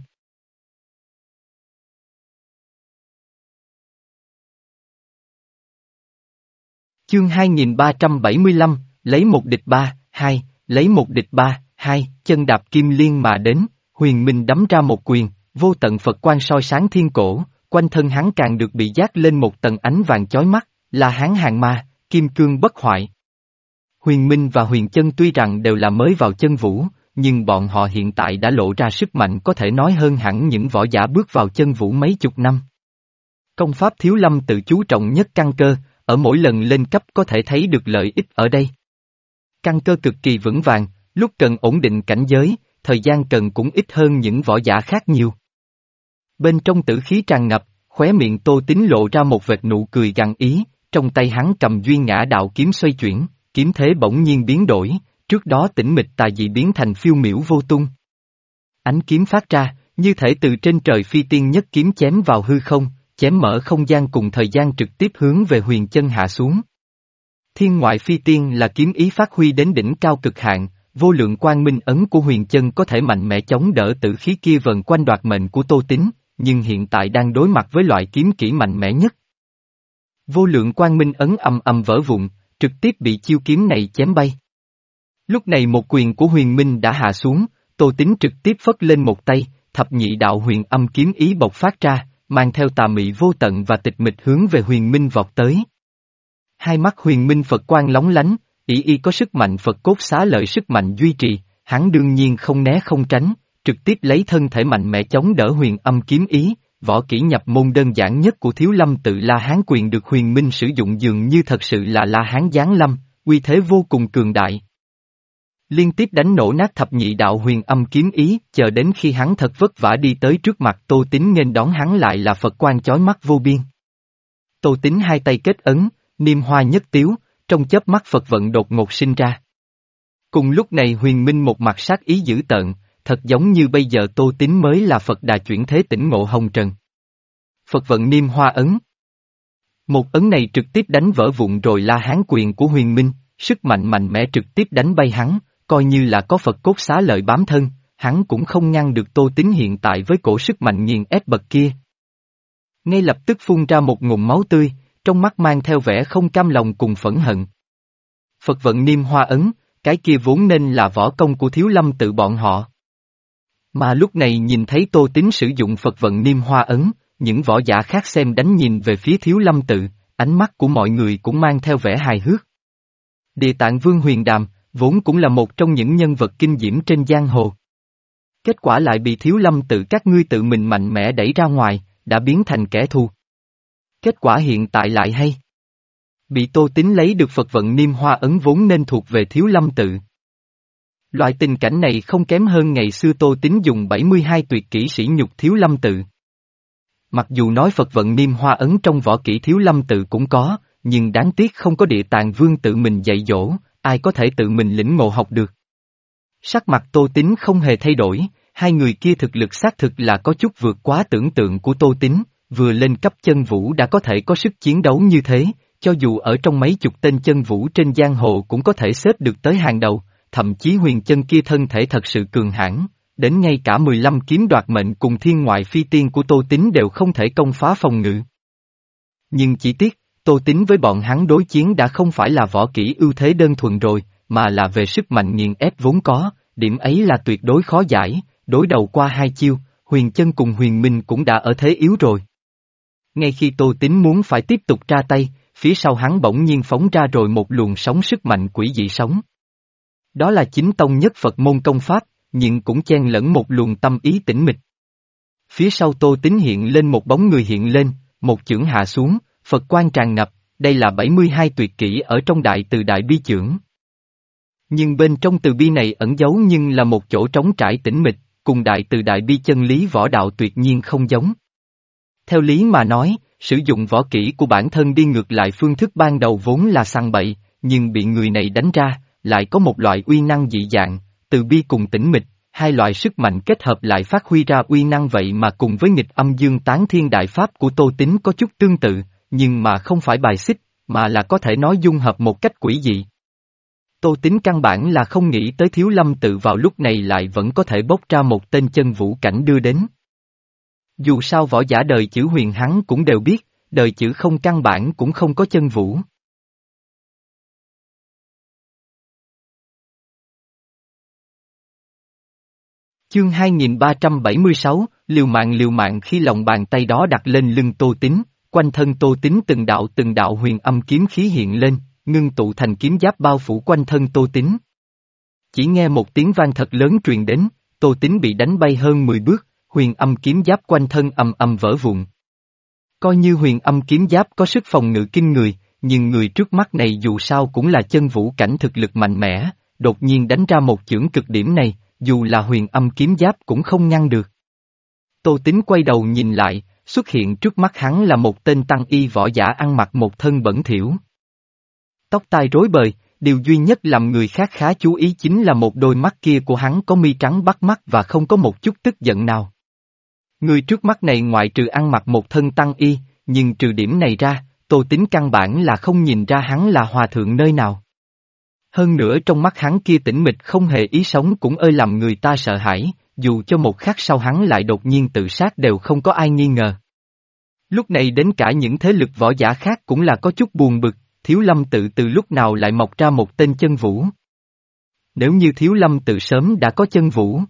A: Chương hai nghìn ba trăm bảy mươi lăm, lấy một địch ba, hai, lấy một địch ba, hai, chân đạp kim liên mà đến, Huyền Minh đấm ra một quyền, vô tận Phật quang soi sáng thiên cổ, quanh thân hắn càng được bị dát lên một tầng ánh vàng chói mắt, là Hán hàng ma, kim cương bất hoại. Huyền Minh và Huyền Chân tuy rằng đều là mới vào chân vũ, nhưng bọn họ hiện tại đã lộ ra sức mạnh có thể nói hơn hẳn những võ giả bước vào chân vũ mấy chục năm. Công pháp Thiếu Lâm tự chú trọng nhất căn cơ, ở mỗi lần lên cấp có thể thấy được lợi ích ở đây. Căn cơ cực kỳ vững vàng, lúc cần ổn định cảnh giới, thời gian cần cũng ít hơn những võ giả khác nhiều. Bên trong tử khí tràn ngập, khóe miệng Tô Tín lộ ra một vệt nụ cười gằn ý, trong tay hắn cầm duyên ngã đạo kiếm xoay chuyển, kiếm thế bỗng nhiên biến đổi, trước đó tĩnh mịch tà dị biến thành phiêu miểu vô tung. Ánh kiếm phát ra, như thể từ trên trời phi tiên nhất kiếm chém vào hư không, chém mở không gian cùng thời gian trực tiếp hướng về Huyền Chân hạ xuống. Thiên ngoại phi tiên là kiếm ý phát huy đến đỉnh cao cực hạn, vô lượng quang minh ấn của Huyền Chân có thể mạnh mẽ chống đỡ tử khí kia vần quanh đoạt mệnh của Tô Tín, nhưng hiện tại đang đối mặt với loại kiếm kỹ mạnh mẽ nhất. Vô lượng quang minh ấn ầm ầm vỡ vụn, trực tiếp bị chiêu kiếm này chém bay. Lúc này một quyền của Huyền Minh đã hạ xuống, Tô Tín trực tiếp phất lên một tay, thập nhị đạo huyền âm kiếm ý bộc phát ra, mang theo tà mị vô tận và tịch mịch hướng về Huyền Minh vọt tới. Hai mắt Huyền Minh Phật quang lóng lánh, ỷ y có sức mạnh Phật cốt xá lợi sức mạnh duy trì, hắn đương nhiên không né không tránh, trực tiếp lấy thân thể mạnh mẽ chống đỡ huyền âm kiếm ý, võ kỹ nhập môn đơn giản nhất của Thiếu Lâm tự La Hán quyền được Huyền Minh sử dụng dường như thật sự là La Hán giáng lâm, uy thế vô cùng cường đại. Liên tiếp đánh nổ nát thập nhị đạo huyền âm kiếm ý, chờ đến khi hắn thật vất vả đi tới trước mặt Tô Tín nghênh đón hắn lại là Phật quang chói mắt vô biên. Tô Tín hai tay kết ấn, niêm hoa nhất tiếu, trong chớp mắt Phật vận đột ngột sinh ra. Cùng lúc này Huyền Minh một mặt sát ý dữ tợn, thật giống như bây giờ Tô Tín mới là Phật Đà chuyển thế tỉnh ngộ hồng trần. Phật vận niêm hoa ấn. Một ấn này trực tiếp đánh vỡ vụn rồi La Hán quyền của Huyền Minh, sức mạnh mạnh mẽ trực tiếp đánh bay hắn, coi như là có Phật cốt xá lợi bám thân, hắn cũng không ngăn được Tô Tín hiện tại với cổ sức mạnh nghiền ép bậc kia. Ngay lập tức phun ra một ngụm máu tươi, trong mắt mang theo vẻ không cam lòng cùng phẫn hận. Phật vận niêm hoa ấn, cái kia vốn nên là võ công của Thiếu Lâm tự bọn họ. Mà lúc này nhìn thấy Tô Tín sử dụng Phật vận niêm hoa ấn, những võ giả khác xem đánh nhìn về phía Thiếu Lâm tự, ánh mắt của mọi người cũng mang theo vẻ hài hước. Địa Tạng Vương Huyền Đàm, vốn cũng là một trong những nhân vật kinh diễm trên giang hồ. Kết quả lại bị Thiếu Lâm tự các ngươi tự mình mạnh mẽ đẩy ra ngoài, đã biến thành kẻ thù. Kết quả hiện tại lại hay. Bị Tô Tín lấy được Phật vận niêm hoa ấn vốn nên thuộc về Thiếu Lâm tự. Loại tình cảnh này không kém hơn ngày xưa Tô Tín dùng bảy mươi hai tuyệt kỹ sĩ nhục Thiếu Lâm tự. Mặc dù nói Phật vận niêm hoa ấn trong võ kỹ Thiếu Lâm tự cũng có, nhưng đáng tiếc không có Địa Tạng Vương tự mình dạy dỗ, ai có thể tự mình lĩnh ngộ học được. Sắc mặt Tô Tín không hề thay đổi, hai người kia thực lực xác thực là có chút vượt quá tưởng tượng của Tô Tín, vừa lên cấp chân vũ đã có thể có sức chiến đấu như thế, cho dù ở trong mấy chục tên chân vũ trên giang hồ cũng có thể xếp được tới hàng đầu, thậm chí huyền chân kia thân thể thật sự cường hãn, đến ngay cả mười lăm kiếm đoạt mệnh cùng thiên ngoại phi tiên của Tô Tín đều không thể công phá phòng ngự. Nhưng chỉ tiếc, Tô Tín với bọn hắn đối chiến đã không phải là võ kỹ ưu thế đơn thuần rồi, mà là về sức mạnh nghiền ép vốn có, điểm ấy là tuyệt đối khó giải, đối đầu qua hai chiêu, huyền chân cùng huyền minh cũng đã ở thế yếu rồi. Ngay khi Tô Tín muốn phải tiếp tục ra tay, phía sau hắn bỗng nhiên phóng ra rồi một luồng sóng sức mạnh quỷ dị sống. Đó là chính tông nhất Phật môn công pháp, nhưng cũng chen lẫn một luồng tâm ý tĩnh mịch. Phía sau Tô Tín hiện lên một bóng người hiện lên, một chưởng hạ xuống, Phật quang tràn ngập, đây là bảy mươi hai tuyệt kỹ ở trong đại từ đại bi chưởng. Nhưng bên trong từ bi này ẩn giấu nhưng là một chỗ trống trải tĩnh mịch, cùng đại từ đại bi chân lý võ đạo tuyệt nhiên không giống. Theo lý mà nói, sử dụng võ kỹ của bản thân đi ngược lại phương thức ban đầu vốn là săn bậy, nhưng bị người này đánh ra, lại có một loại uy năng dị dạng, từ bi cùng tĩnh mịch, hai loại sức mạnh kết hợp lại phát huy ra uy năng vậy mà cùng với nghịch âm dương tán thiên đại pháp của Tô Tín có chút tương tự, nhưng mà không phải bài xích, mà là có thể nói dung hợp một cách quỷ dị. Tô Tín căn bản là không nghĩ tới Thiếu Lâm Tự vào lúc này lại vẫn có thể bốc ra một tên chân vũ cảnh đưa đến. Dù sao võ giả đời chữ huyền hắn cũng đều biết, đời chữ không căn bản cũng không có chân vũ. Chương hai nghìn ba trăm bảy mươi sáu, liều mạng liều mạng khi lòng bàn tay đó đặt lên lưng Tô Tín, quanh thân Tô Tín từng đạo từng đạo huyền âm kiếm khí hiện lên, ngưng tụ thành kiếm giáp bao phủ quanh thân Tô Tín. Chỉ nghe một tiếng vang thật lớn truyền đến, Tô Tín bị đánh bay hơn mười bước, huyền âm kiếm giáp quanh thân ầm ầm vỡ vụn. Coi như huyền âm kiếm giáp có sức phòng ngự kinh người, nhưng người trước mắt này dù sao cũng là chân vũ cảnh thực lực mạnh mẽ, đột nhiên đánh ra một chưởng cực điểm này, dù là huyền âm kiếm giáp cũng không ngăn được. Tô Tín quay đầu nhìn lại, xuất hiện trước mắt hắn là một tên tăng y võ giả ăn mặc một thân bẩn thỉu. Tóc tai rối bời, điều duy nhất làm người khác khá chú ý chính là một đôi mắt kia của hắn có mi trắng bắt mắt và không có một chút tức giận nào. Người trước mắt này ngoại trừ ăn mặc một thân tăng y, nhưng trừ điểm này ra, Tô Tín căn bản là không nhìn ra hắn là hòa thượng nơi nào. Hơn nữa trong mắt hắn kia tĩnh mịch không hề ý sống cũng ơi làm người ta sợ hãi, dù cho một khắc sau hắn lại đột nhiên tự sát đều không có ai nghi ngờ. Lúc này đến cả những thế lực võ giả khác cũng là có chút buồn bực, Thiếu Lâm Tự từ lúc nào lại mọc ra một tên chân vũ. Nếu như Thiếu Lâm Tự sớm đã có chân vũ,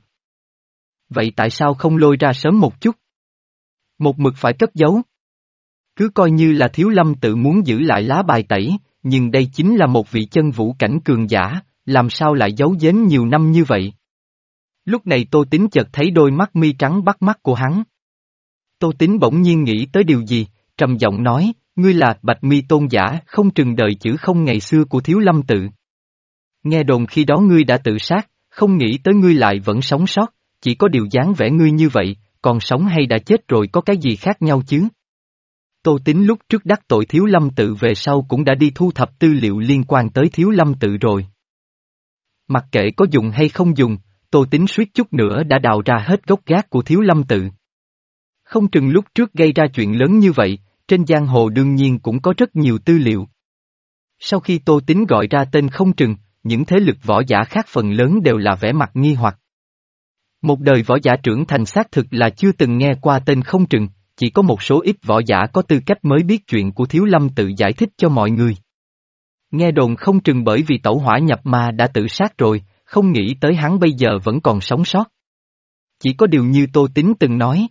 A: vậy tại sao không lôi ra sớm một chút? Một mực phải cất giấu. Cứ coi như là Thiếu Lâm Tự muốn giữ lại lá bài tẩy, nhưng đây chính là một vị chân vũ cảnh cường giả, làm sao lại giấu giếm nhiều năm như vậy? Lúc này Tô Tín chợt thấy đôi mắt mi trắng bắt mắt của hắn. Tô Tín bỗng nhiên nghĩ tới điều gì, trầm giọng nói, ngươi là Bạch Mi tôn giả không trừng đời chữ không ngày xưa của Thiếu Lâm Tự. Nghe đồn khi đó ngươi đã tự sát, không nghĩ tới ngươi lại vẫn sống sót, chỉ có điều dáng vẻ ngươi như vậy, còn sống hay đã chết rồi có cái gì khác nhau chứ? Tô Tín lúc trước đắc tội Thiếu Lâm Tự về sau cũng đã đi thu thập tư liệu liên quan tới Thiếu Lâm Tự rồi. Mặc kệ có dùng hay không dùng, Tô Tín suýt chút nữa đã đào ra hết gốc gác của Thiếu Lâm Tự. Không chừng lúc trước gây ra chuyện lớn như vậy, trên giang hồ đương nhiên cũng có rất nhiều tư liệu. Sau khi Tô Tín gọi ra tên không trừng, những thế lực võ giả khác phần lớn đều là vẻ mặt nghi hoặc. Một đời võ giả trưởng thành xác thực là chưa từng nghe qua tên không trừng, chỉ có một số ít võ giả có tư cách mới biết chuyện của Thiếu Lâm Tự giải thích cho mọi người. Nghe đồn không trừng bởi vì tẩu hỏa nhập ma đã tự sát rồi, không nghĩ tới hắn bây giờ vẫn còn sống sót. Chỉ có điều như Tô Tín từng nói.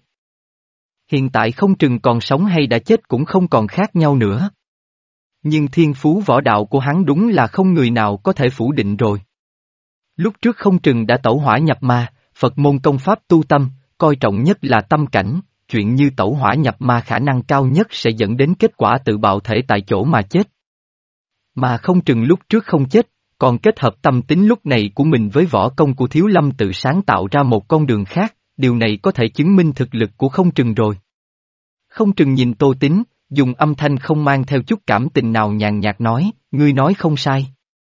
A: Hiện tại không trừng còn sống hay đã chết cũng không còn khác nhau nữa. Nhưng thiên phú võ đạo của hắn đúng là không người nào có thể phủ định rồi. Lúc trước không trừng đã tẩu hỏa nhập ma, Phật môn công pháp tu tâm, coi trọng nhất là tâm cảnh, chuyện như tẩu hỏa nhập ma khả năng cao nhất sẽ dẫn đến kết quả tự bạo thể tại chỗ mà chết. Mà không trừng lúc trước không chết, còn kết hợp tâm tính lúc này của mình với võ công của Thiếu Lâm Tự sáng tạo ra một con đường khác, điều này có thể chứng minh thực lực của không trừng rồi. Không trừng nhìn Tô Tín, dùng âm thanh không mang theo chút cảm tình nào nhàn nhạt nói, ngươi nói không sai.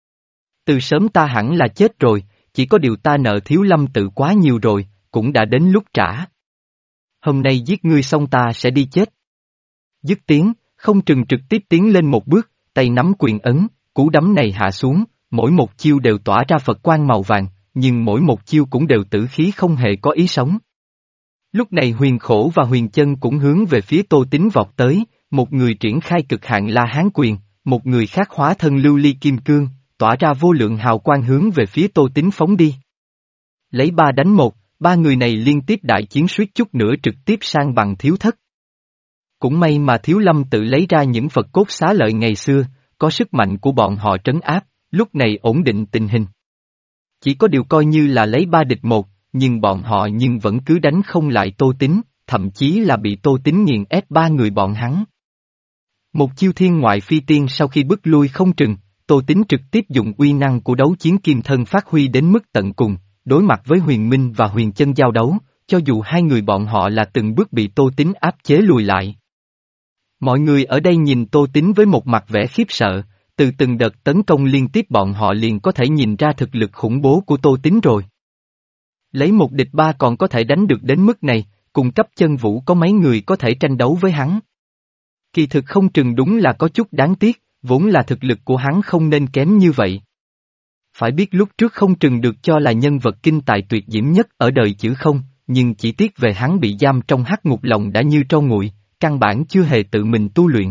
A: Từ sớm ta hẳn là chết rồi, chỉ có điều ta nợ Thiếu Lâm Tự quá nhiều rồi, cũng đã đến lúc trả. Hôm nay giết ngươi xong ta sẽ đi chết. Dứt tiếng, không trừng trực tiếp tiến lên một bước, tay nắm quyền ấn, cú đấm này hạ xuống, mỗi một chiêu đều tỏa ra Phật quang màu vàng, nhưng mỗi một chiêu cũng đều tử khí không hề có ý sống. Lúc này Huyền Khổ và Huyền Chân cũng hướng về phía Tô Tín vọt tới, một người triển khai cực hạn La Hán quyền, một người khác hóa thân lưu ly kim cương, tỏa ra vô lượng hào quang hướng về phía Tô Tín phóng đi. Lấy ba đánh một, ba người này liên tiếp đại chiến suýt chút nữa trực tiếp sang bằng thiếu thất. Cũng may mà Thiếu Lâm tự lấy ra những Phật cốt xá lợi ngày xưa, có sức mạnh của bọn họ trấn áp, lúc này ổn định tình hình. Chỉ có điều coi như là lấy ba địch một, nhưng bọn họ nhưng vẫn cứ đánh không lại Tô Tín, thậm chí là bị Tô Tín nghiền ép ba người bọn hắn. Một chiêu thiên ngoại phi tiên sau khi bức lui không trừng, Tô Tín trực tiếp dùng uy năng của đấu chiến kim thân phát huy đến mức tận cùng, đối mặt với Huyền Minh và Huyền Chân giao đấu, cho dù hai người bọn họ là từng bước bị Tô Tín áp chế lùi lại. Mọi người ở đây nhìn Tô Tín với một mặt vẻ khiếp sợ, từ từng đợt tấn công liên tiếp bọn họ liền có thể nhìn ra thực lực khủng bố của Tô Tín rồi. Lấy một địch ba còn có thể đánh được đến mức này, cùng cấp chân vũ có mấy người có thể tranh đấu với hắn. Kỳ thực không chừng đúng là có chút đáng tiếc, vốn là thực lực của hắn không nên kém như vậy. Phải biết lúc trước không chừng được cho là nhân vật kinh tài tuyệt diễm nhất ở đời chữ không, nhưng chỉ tiếc về hắn bị giam trong hắc ngục lòng đã như tro nguội, căn bản chưa hề tự mình tu luyện.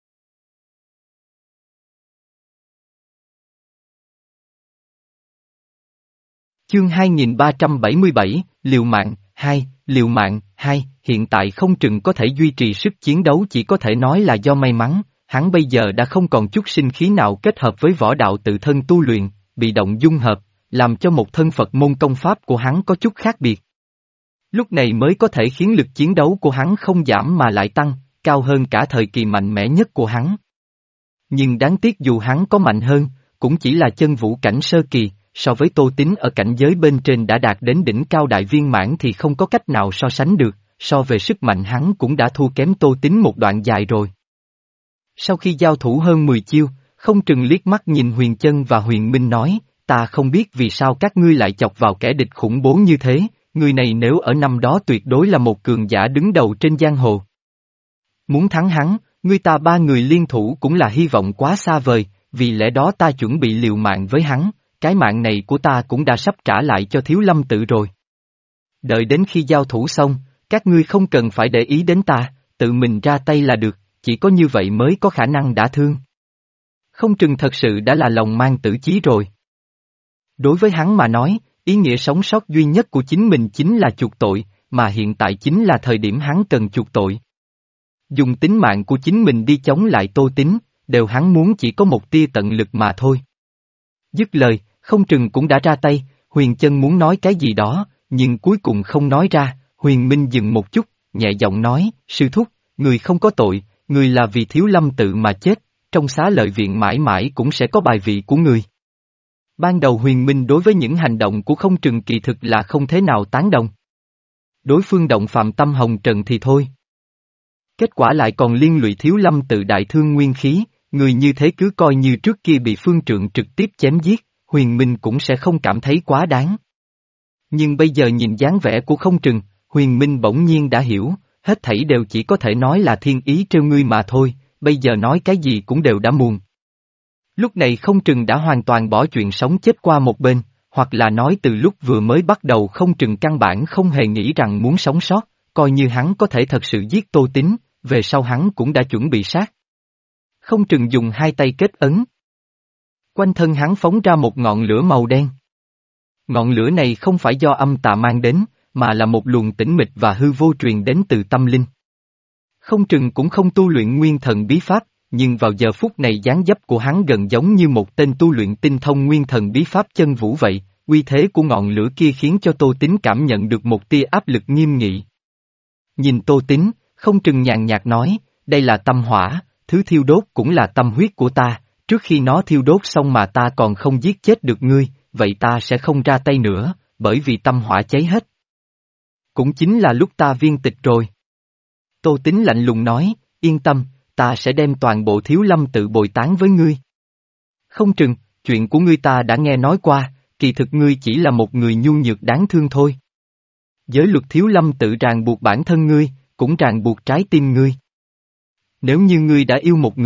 A: Chương hai nghìn ba trăm bảy mươi bảy, Liều mạng, hai, Liều mạng, hai, hiện tại không chừng có thể duy trì sức chiến đấu chỉ có thể nói là do may mắn, hắn bây giờ đã không còn chút sinh khí nào kết hợp với võ đạo tự thân tu luyện, bị động dung hợp, làm cho một thân Phật môn công pháp của hắn có chút khác biệt. Lúc này mới có thể khiến lực chiến đấu của hắn không giảm mà lại tăng, cao hơn cả thời kỳ mạnh mẽ nhất của hắn. Nhưng đáng tiếc dù hắn có mạnh hơn, cũng chỉ là chân vũ cảnh sơ kỳ, so với Tô Tín ở cảnh giới bên trên đã đạt đến đỉnh cao đại viên mãn thì không có cách nào so sánh được, so về sức mạnh hắn cũng đã thua kém Tô Tín một đoạn dài rồi. Sau khi giao thủ hơn mười chiêu, không chừng liếc mắt nhìn Huyền Chân và Huyền Minh nói, ta không biết vì sao các ngươi lại chọc vào kẻ địch khủng bố như thế, người này nếu ở năm đó tuyệt đối là một cường giả đứng đầu trên giang hồ. Muốn thắng hắn, ngươi ta ba người liên thủ cũng là hy vọng quá xa vời, vì lẽ đó ta chuẩn bị liều mạng với hắn, cái mạng này của ta cũng đã sắp trả lại cho Thiếu Lâm tự rồi. Đợi đến khi giao thủ xong, các ngươi không cần phải để ý đến ta, tự mình ra tay là được, chỉ có như vậy mới có khả năng đả thương. Không chừng thật sự đã là lòng mang tử chí rồi. Đối với hắn mà nói, ý nghĩa sống sót duy nhất của chính mình chính là chuộc tội, mà hiện tại chính là thời điểm hắn cần chuộc tội. Dùng tính mạng của chính mình đi chống lại Tô Tín, đều hắn muốn chỉ có một tia tận lực mà thôi. Dứt lời, không chừng cũng đã ra tay, Huyền Chân muốn nói cái gì đó, nhưng cuối cùng không nói ra, Huyền Minh dừng một chút, nhẹ giọng nói, sư thúc, người không có tội, người là vì Thiếu Lâm tự mà chết, trong xá lợi viện mãi mãi cũng sẽ có bài vị của người. Ban đầu Huyền Minh đối với những hành động của không chừng kỳ thực là không thế nào tán đồng. Đối phương động phạm tâm hồng trần thì thôi. Kết quả lại còn liên lụy Thiếu Lâm tự đại thương nguyên khí, người như thế cứ coi như trước kia bị phương trượng trực tiếp chém giết, Huyền Minh cũng sẽ không cảm thấy quá đáng. Nhưng bây giờ nhìn dáng vẻ của không trừng, Huyền Minh bỗng nhiên đã hiểu, hết thảy đều chỉ có thể nói là thiên ý trêu ngươi mà thôi, bây giờ nói cái gì cũng đều đã muộn. Lúc này không chừng đã hoàn toàn bỏ chuyện sống chết qua một bên, hoặc là nói từ lúc vừa mới bắt đầu không chừng căn bản không hề nghĩ rằng muốn sống sót, coi như hắn có thể thật sự giết Tô Tín, về sau hắn cũng đã chuẩn bị sát. Không chừng dùng hai tay kết ấn. Quanh thân hắn phóng ra một ngọn lửa màu đen. Ngọn lửa này không phải do âm tà mang đến, mà là một luồng tĩnh mịch và hư vô truyền đến từ tâm linh. Không chừng cũng không tu luyện nguyên thần bí pháp, nhưng vào giờ phút này dáng dấp của hắn gần giống như một tên tu luyện tinh thông nguyên thần bí pháp chân vũ vậy, uy thế của ngọn lửa kia khiến cho Tô Tín cảm nhận được một tia áp lực nghiêm nghị. Nhìn Tô Tín, không chừng nhàn nhạt nói, đây là tâm hỏa, thứ thiêu đốt cũng là tâm huyết của ta, trước khi nó thiêu đốt xong mà ta còn không giết chết được ngươi, vậy ta sẽ không ra tay nữa, bởi vì tâm hỏa cháy hết. Cũng chính là lúc ta viên tịch rồi. Tô Tín lạnh lùng nói, yên tâm, ta sẽ đem toàn bộ Thiếu Lâm tự bồi tán với ngươi. Không chừng, chuyện của ngươi ta đã nghe nói qua, kỳ thực ngươi chỉ là một người nhu nhược đáng thương thôi. Giới luật Thiếu Lâm tự ràng buộc bản thân ngươi, cũng ràng buộc trái tim ngươi. Nếu như ngươi đã yêu một người,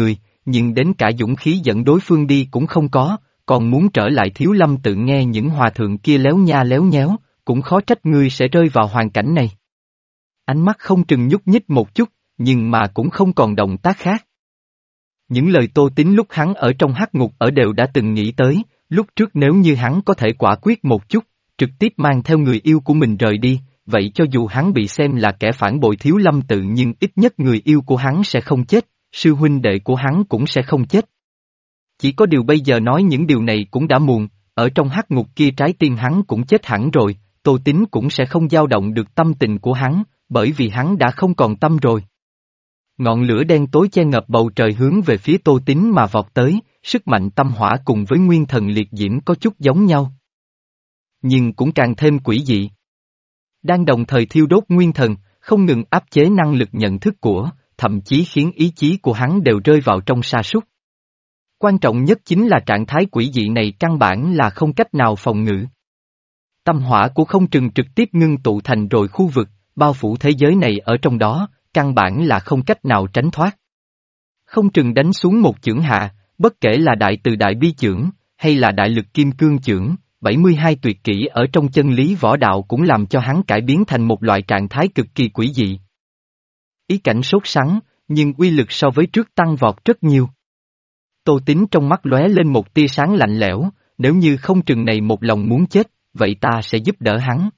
A: nhưng đến cả dũng khí dẫn đối phương đi cũng không có, còn muốn trở lại Thiếu Lâm tự nghe những hòa thượng kia léo nha léo nhéo, cũng khó trách ngươi sẽ rơi vào hoàn cảnh này. Ánh mắt không Trừng nhúc nhích một chút, nhưng mà cũng không còn động tác khác. Những lời Tô Tín lúc hắn ở trong hắc ngục ở đều đã từng nghĩ tới, lúc trước nếu như hắn có thể quả quyết một chút, trực tiếp mang theo người yêu của mình rời đi, vậy cho dù hắn bị xem là kẻ phản bội Thiếu Lâm tự nhưng ít nhất người yêu của hắn sẽ không chết, sư huynh đệ của hắn cũng sẽ không chết. Chỉ có điều bây giờ nói những điều này cũng đã muộn, ở trong hắc ngục kia trái tim hắn cũng chết hẳn rồi, Tô Tín cũng sẽ không dao động được tâm tình của hắn, bởi vì hắn đã không còn tâm rồi. Ngọn lửa đen tối che ngập bầu trời hướng về phía Tô Tín mà vọt tới, sức mạnh tâm hỏa cùng với nguyên thần liệt diễm có chút giống nhau. Nhưng cũng càng thêm quỷ dị. Đang đồng thời thiêu đốt nguyên thần, không ngừng áp chế năng lực nhận thức của, thậm chí khiến ý chí của hắn đều rơi vào trong sa sút. Quan trọng nhất chính là trạng thái quỷ dị này căn bản là không cách nào phòng ngự. Tâm hỏa của không Trừng trực tiếp ngưng tụ thành rồi khu vực, bao phủ thế giới này ở trong đó, căn bản là không cách nào tránh thoát. Không Trừng đánh xuống một chưởng hạ, bất kể là đại từ đại bi chưởng, hay là đại lực kim cương chưởng, bảy mươi hai tuyệt kỹ ở trong chân lý võ đạo cũng làm cho hắn cải biến thành một loại trạng thái cực kỳ quỷ dị. Ý cảnh sốt sắng, nhưng uy lực so với trước tăng vọt rất nhiều. Tô Tín trong mắt lóe lên một tia sáng lạnh lẽo, nếu như không Trừng này một lòng muốn chết, vậy ta sẽ giúp đỡ hắn.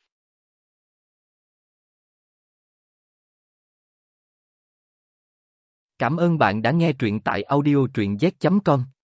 A: Cảm ơn bạn đã nghe truyện tại audio truyện z chấm com.